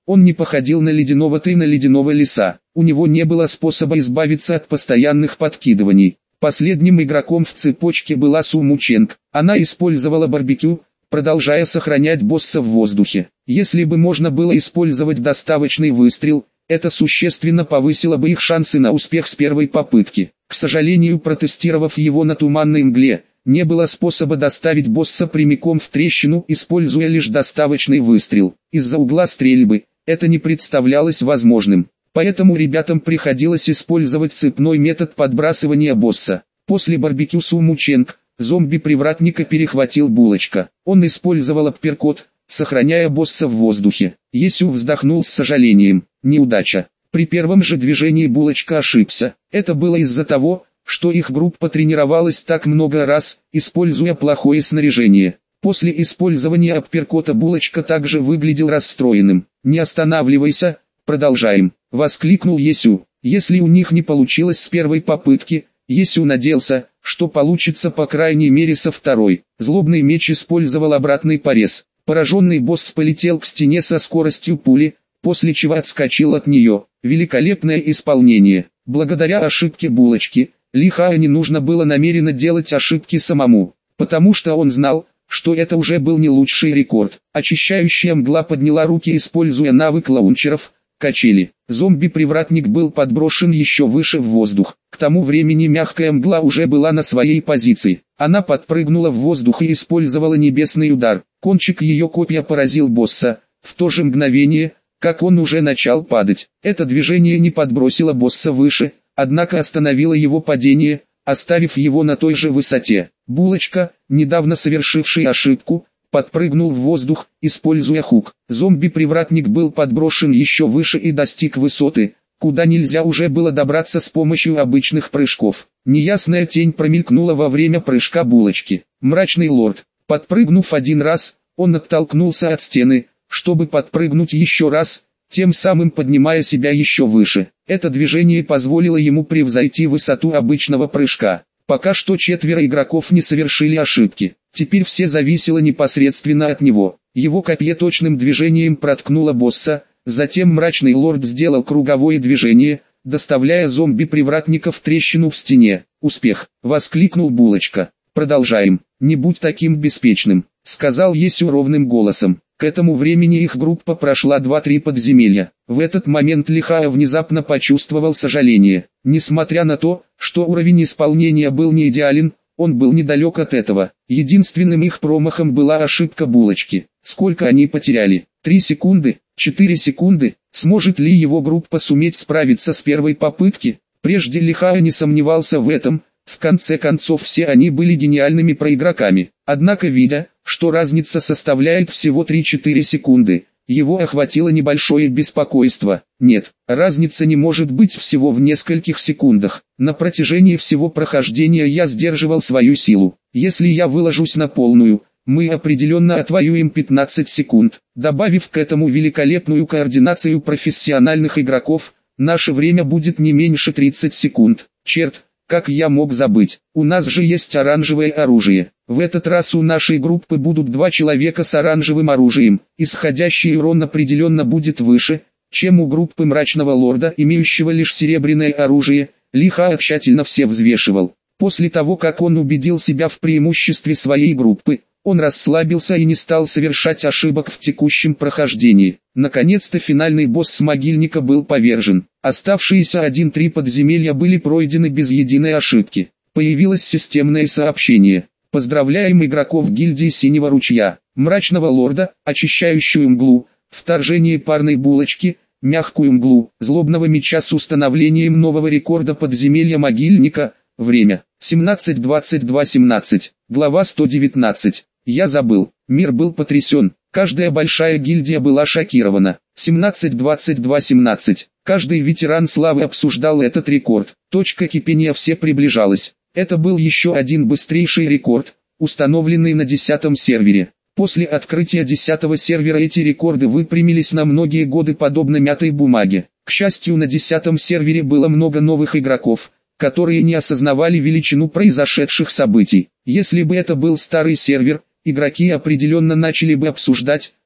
Он не походил на ледяного тына ледяного лиса. У него не было способа избавиться от постоянных подкидываний. Последним игроком в цепочке была Су Му Ченг. Она использовала барбекю, продолжая сохранять босса в воздухе. Если бы можно было использовать доставочный выстрел, это существенно повысило бы их шансы на успех с первой попытки. К сожалению, протестировав его на туманной мгле, не было способа доставить босса прямиком в трещину, используя лишь доставочный выстрел. Из-за угла стрельбы это не представлялось возможным. Поэтому ребятам приходилось использовать цепной метод подбрасывания босса. После барбекю Су Му Ченг, зомби-привратника перехватил Булочка. Он использовал апперкот, сохраняя босса в воздухе. Есю вздохнул с сожалением. Неудача. При первом же движении Булочка ошибся. Это было из-за того, что их группа тренировалась так много раз, используя плохое снаряжение. После использования апперкота Булочка также выглядел расстроенным. «Не останавливайся, продолжаем», — воскликнул Есю. Если у них не получилось с первой попытки, Есю надеялся, что получится по крайней мере со второй. Злобный меч использовал обратный порез. Пораженный босс полетел к стене со скоростью пули, после чего отскочил от нее. Великолепное исполнение. Благодаря ошибке Булочки, Ли Хаю не нужно было намеренно делать ошибки самому, потому что он знал, что это уже был не лучший рекорд. Очищающая мгла подняла руки, используя навык лаунчеров, качели. Зомби-привратник был подброшен еще выше в воздух. К тому времени мягкая мгла уже была на своей позиции. Она подпрыгнула в воздух и использовала небесный удар. Кончик ее копья поразил босса. В то же мгновение, как он уже начал падать, это движение не подбросило босса выше, однако остановило его падение, оставив его на той же высоте. Булочка, недавно совершивший ошибку, подпрыгнул в воздух, используя хук. Зомби-привратник был подброшен еще выше и достиг высоты, куда нельзя уже было добраться с помощью обычных прыжков. Неясная тень промелькнула во время прыжка Булочки. Мрачный лорд, подпрыгнув один раз, он оттолкнулся от стены, чтобы подпрыгнуть еще раз, тем самым поднимая себя еще выше. Это движение позволило ему превзойти высоту обычного прыжка. Пока что четверо игроков не совершили ошибки. Теперь все зависело непосредственно от него. Его копье точным движением проткнуло босса, затем мрачный лорд сделал круговое движение, доставляя зомби-привратника в трещину в стене. «Успех!» — воскликнул Булочка. «Продолжаем. Не будь таким беспечным», — сказал Есю ровным голосом. К этому времени их группа прошла два-три подземелья. В этот момент Ли Хаю внезапно почувствовал сожаление. Несмотря на то, что уровень исполнения был не идеален, он был недалек от этого. Единственным их промахом была ошибка Булочки. Сколько они потеряли? Три секунды? Четыре секунды? Сможет ли его группа суметь справиться с первой попытки? Прежде Ли Хаю не сомневался в этом. В конце концов все они были гениальными проигроками. Однако видя, что разница составляет всего три-четыре секунды, его охватило небольшое беспокойство. Нет, разница не может быть всего в нескольких секундах. На протяжении всего прохождения я сдерживал свою силу. Если я выложусь на полную, мы определенно отвоюем пятнадцать секунд. Добавив к этому великолепную координацию профессиональных игроков, наше время будет не меньше тридцати секунд. Черт! Как я мог забыть? У нас же есть оранжевое оружие. В этот раз у нашей группы будут два человека с оранжевым оружием. Исходящий урон определенно будет выше, чем у группы мрачного лорда, имеющего лишь серебряное оружие. Ли Хаю тщательно все взвешивал. После того, как он убедил себя в преимуществе своей группы, он расслабился и не стал совершать ошибок в текущем прохождении. Наконец-то финальный босс могильника был повержен. Оставшиеся один-три подземелья были пройдены без единой ошибки. Появилось системное сообщение. Поздравляем игроков гильдии Синего Ручья, Мрачного Лорда, Очищающую Мглу, Вторжение Парной Булочки, Мягкую Мглу, Злобного Меча с установлением нового рекорда подземелья Могильника. Время семнадцать двадцать два семнадцать. Глава сто девятнадцать. Я забыл. Мир был потрясен. Каждая большая гильдия была шокирована. семнадцать двадцать два семнадцать. Каждый ветеран славы обсуждал этот рекорд. Точка кипения все приближалась. Это был еще один быстрейший рекорд, установленный на десятом сервере. После открытия десятого сервера эти рекорды выпрямились на многие годы подобно мятой бумаге. К счастью, на десятом сервере было много новых игроков, которые не осознавали величину произошедших событий. Если бы это был старый сервер, игроки определенно начали бы обсуждать,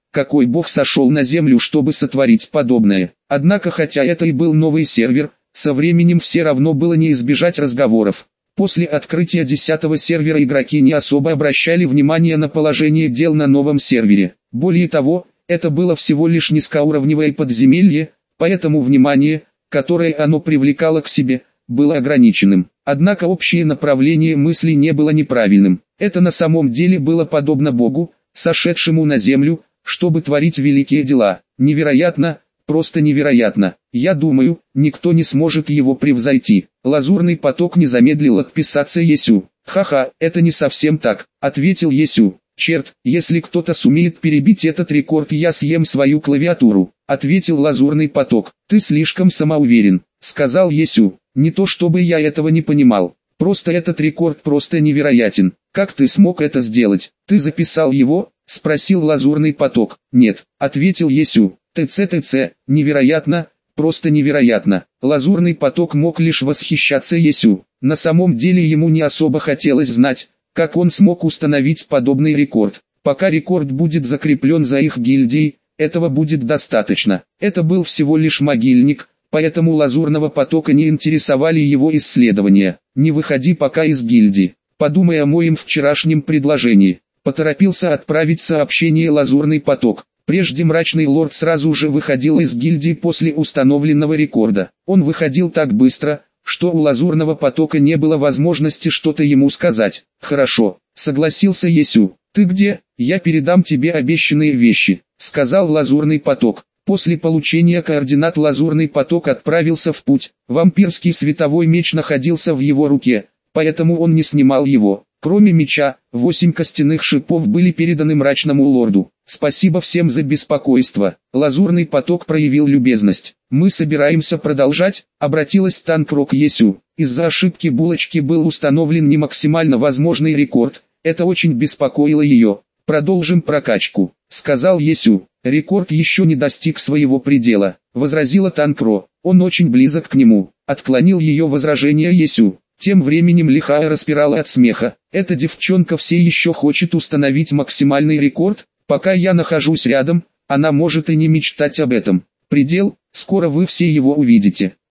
какой бог сошел на землю, чтобы сотворить подобное. Однако хотя это и был новый сервер, со временем все равно было не избежать разговоров. После открытия десятого сервера игроки не особо обращали внимание на положение дел на новом сервере. Более того, это было всего лишь низкоуровневое подземелье, поэтому внимание, которое оно привлекало к себе, было ограниченным. Однако общее направление мысли не было неправильным. Это на самом деле было подобно Богу, сошедшему на землю, чтобы творить великие дела. Невероятно, просто невероятно. Я думаю, никто не сможет его превзойти. Лазурный поток не замедлил отписаться Есю. «Ха-ха, это не совсем так», — ответил Есю. «Черт, если кто-то сумеет перебить этот рекорд, я съем свою клавиатуру», — ответил Лазурный поток. «Ты слишком самоуверен», — сказал Есю. «Не то чтобы я этого не понимал. Просто этот рекорд просто невероятен. Как ты смог это сделать? Ты записал его?» — спросил Лазурный поток. «Нет», — ответил Есю. «ТЦ-ТЦ, невероятно, просто невероятно». Лазурный поток мог лишь восхищаться Есю. На самом деле ему не особо хотелось знать, как он смог установить подобный рекорд. Пока рекорд будет закреплен за их гильдией, этого будет достаточно. Это был всего лишь могильник, поэтому Лазурного потока не интересовали его исследования. «Не выходи пока из гильдии. Подумай о моем вчерашнем предложении», — поторопился отправить сообщение Лазурный поток. Прежде Мрачный Лорд сразу же выходил из гильдии после установленного рекорда. Он выходил так быстро, что у Лазурного потока не было возможности что-то ему сказать. «Хорошо», — согласился Есю. «Ты где? Я передам тебе обещанные вещи», — сказал Лазурный поток. После получения координат Лазурный поток отправился в путь. Вампирский световой меч находился в его руке, поэтому он не снимал его. Кроме меча, восемь костяных шипов были переданы Мрачному Лорду. «Спасибо всем за беспокойство». Лазурный поток проявил любезность. «Мы собираемся продолжать», — обратилась Танкро к Есю. Из-за ошибки булочки был установлен не максимально возможный рекорд, это очень беспокоило ее. «Продолжим прокачку», — сказал Есю. «Рекорд еще не достиг своего предела», — возразила Танкро. «Он очень близок к нему», — отклонил ее возражение Есю. Тем временем Лихая распирала от смеха. «Эта девчонка все еще хочет установить максимальный рекорд? Пока я нахожусь рядом, она может и не мечтать об этом. Предел, скоро вы все его увидите».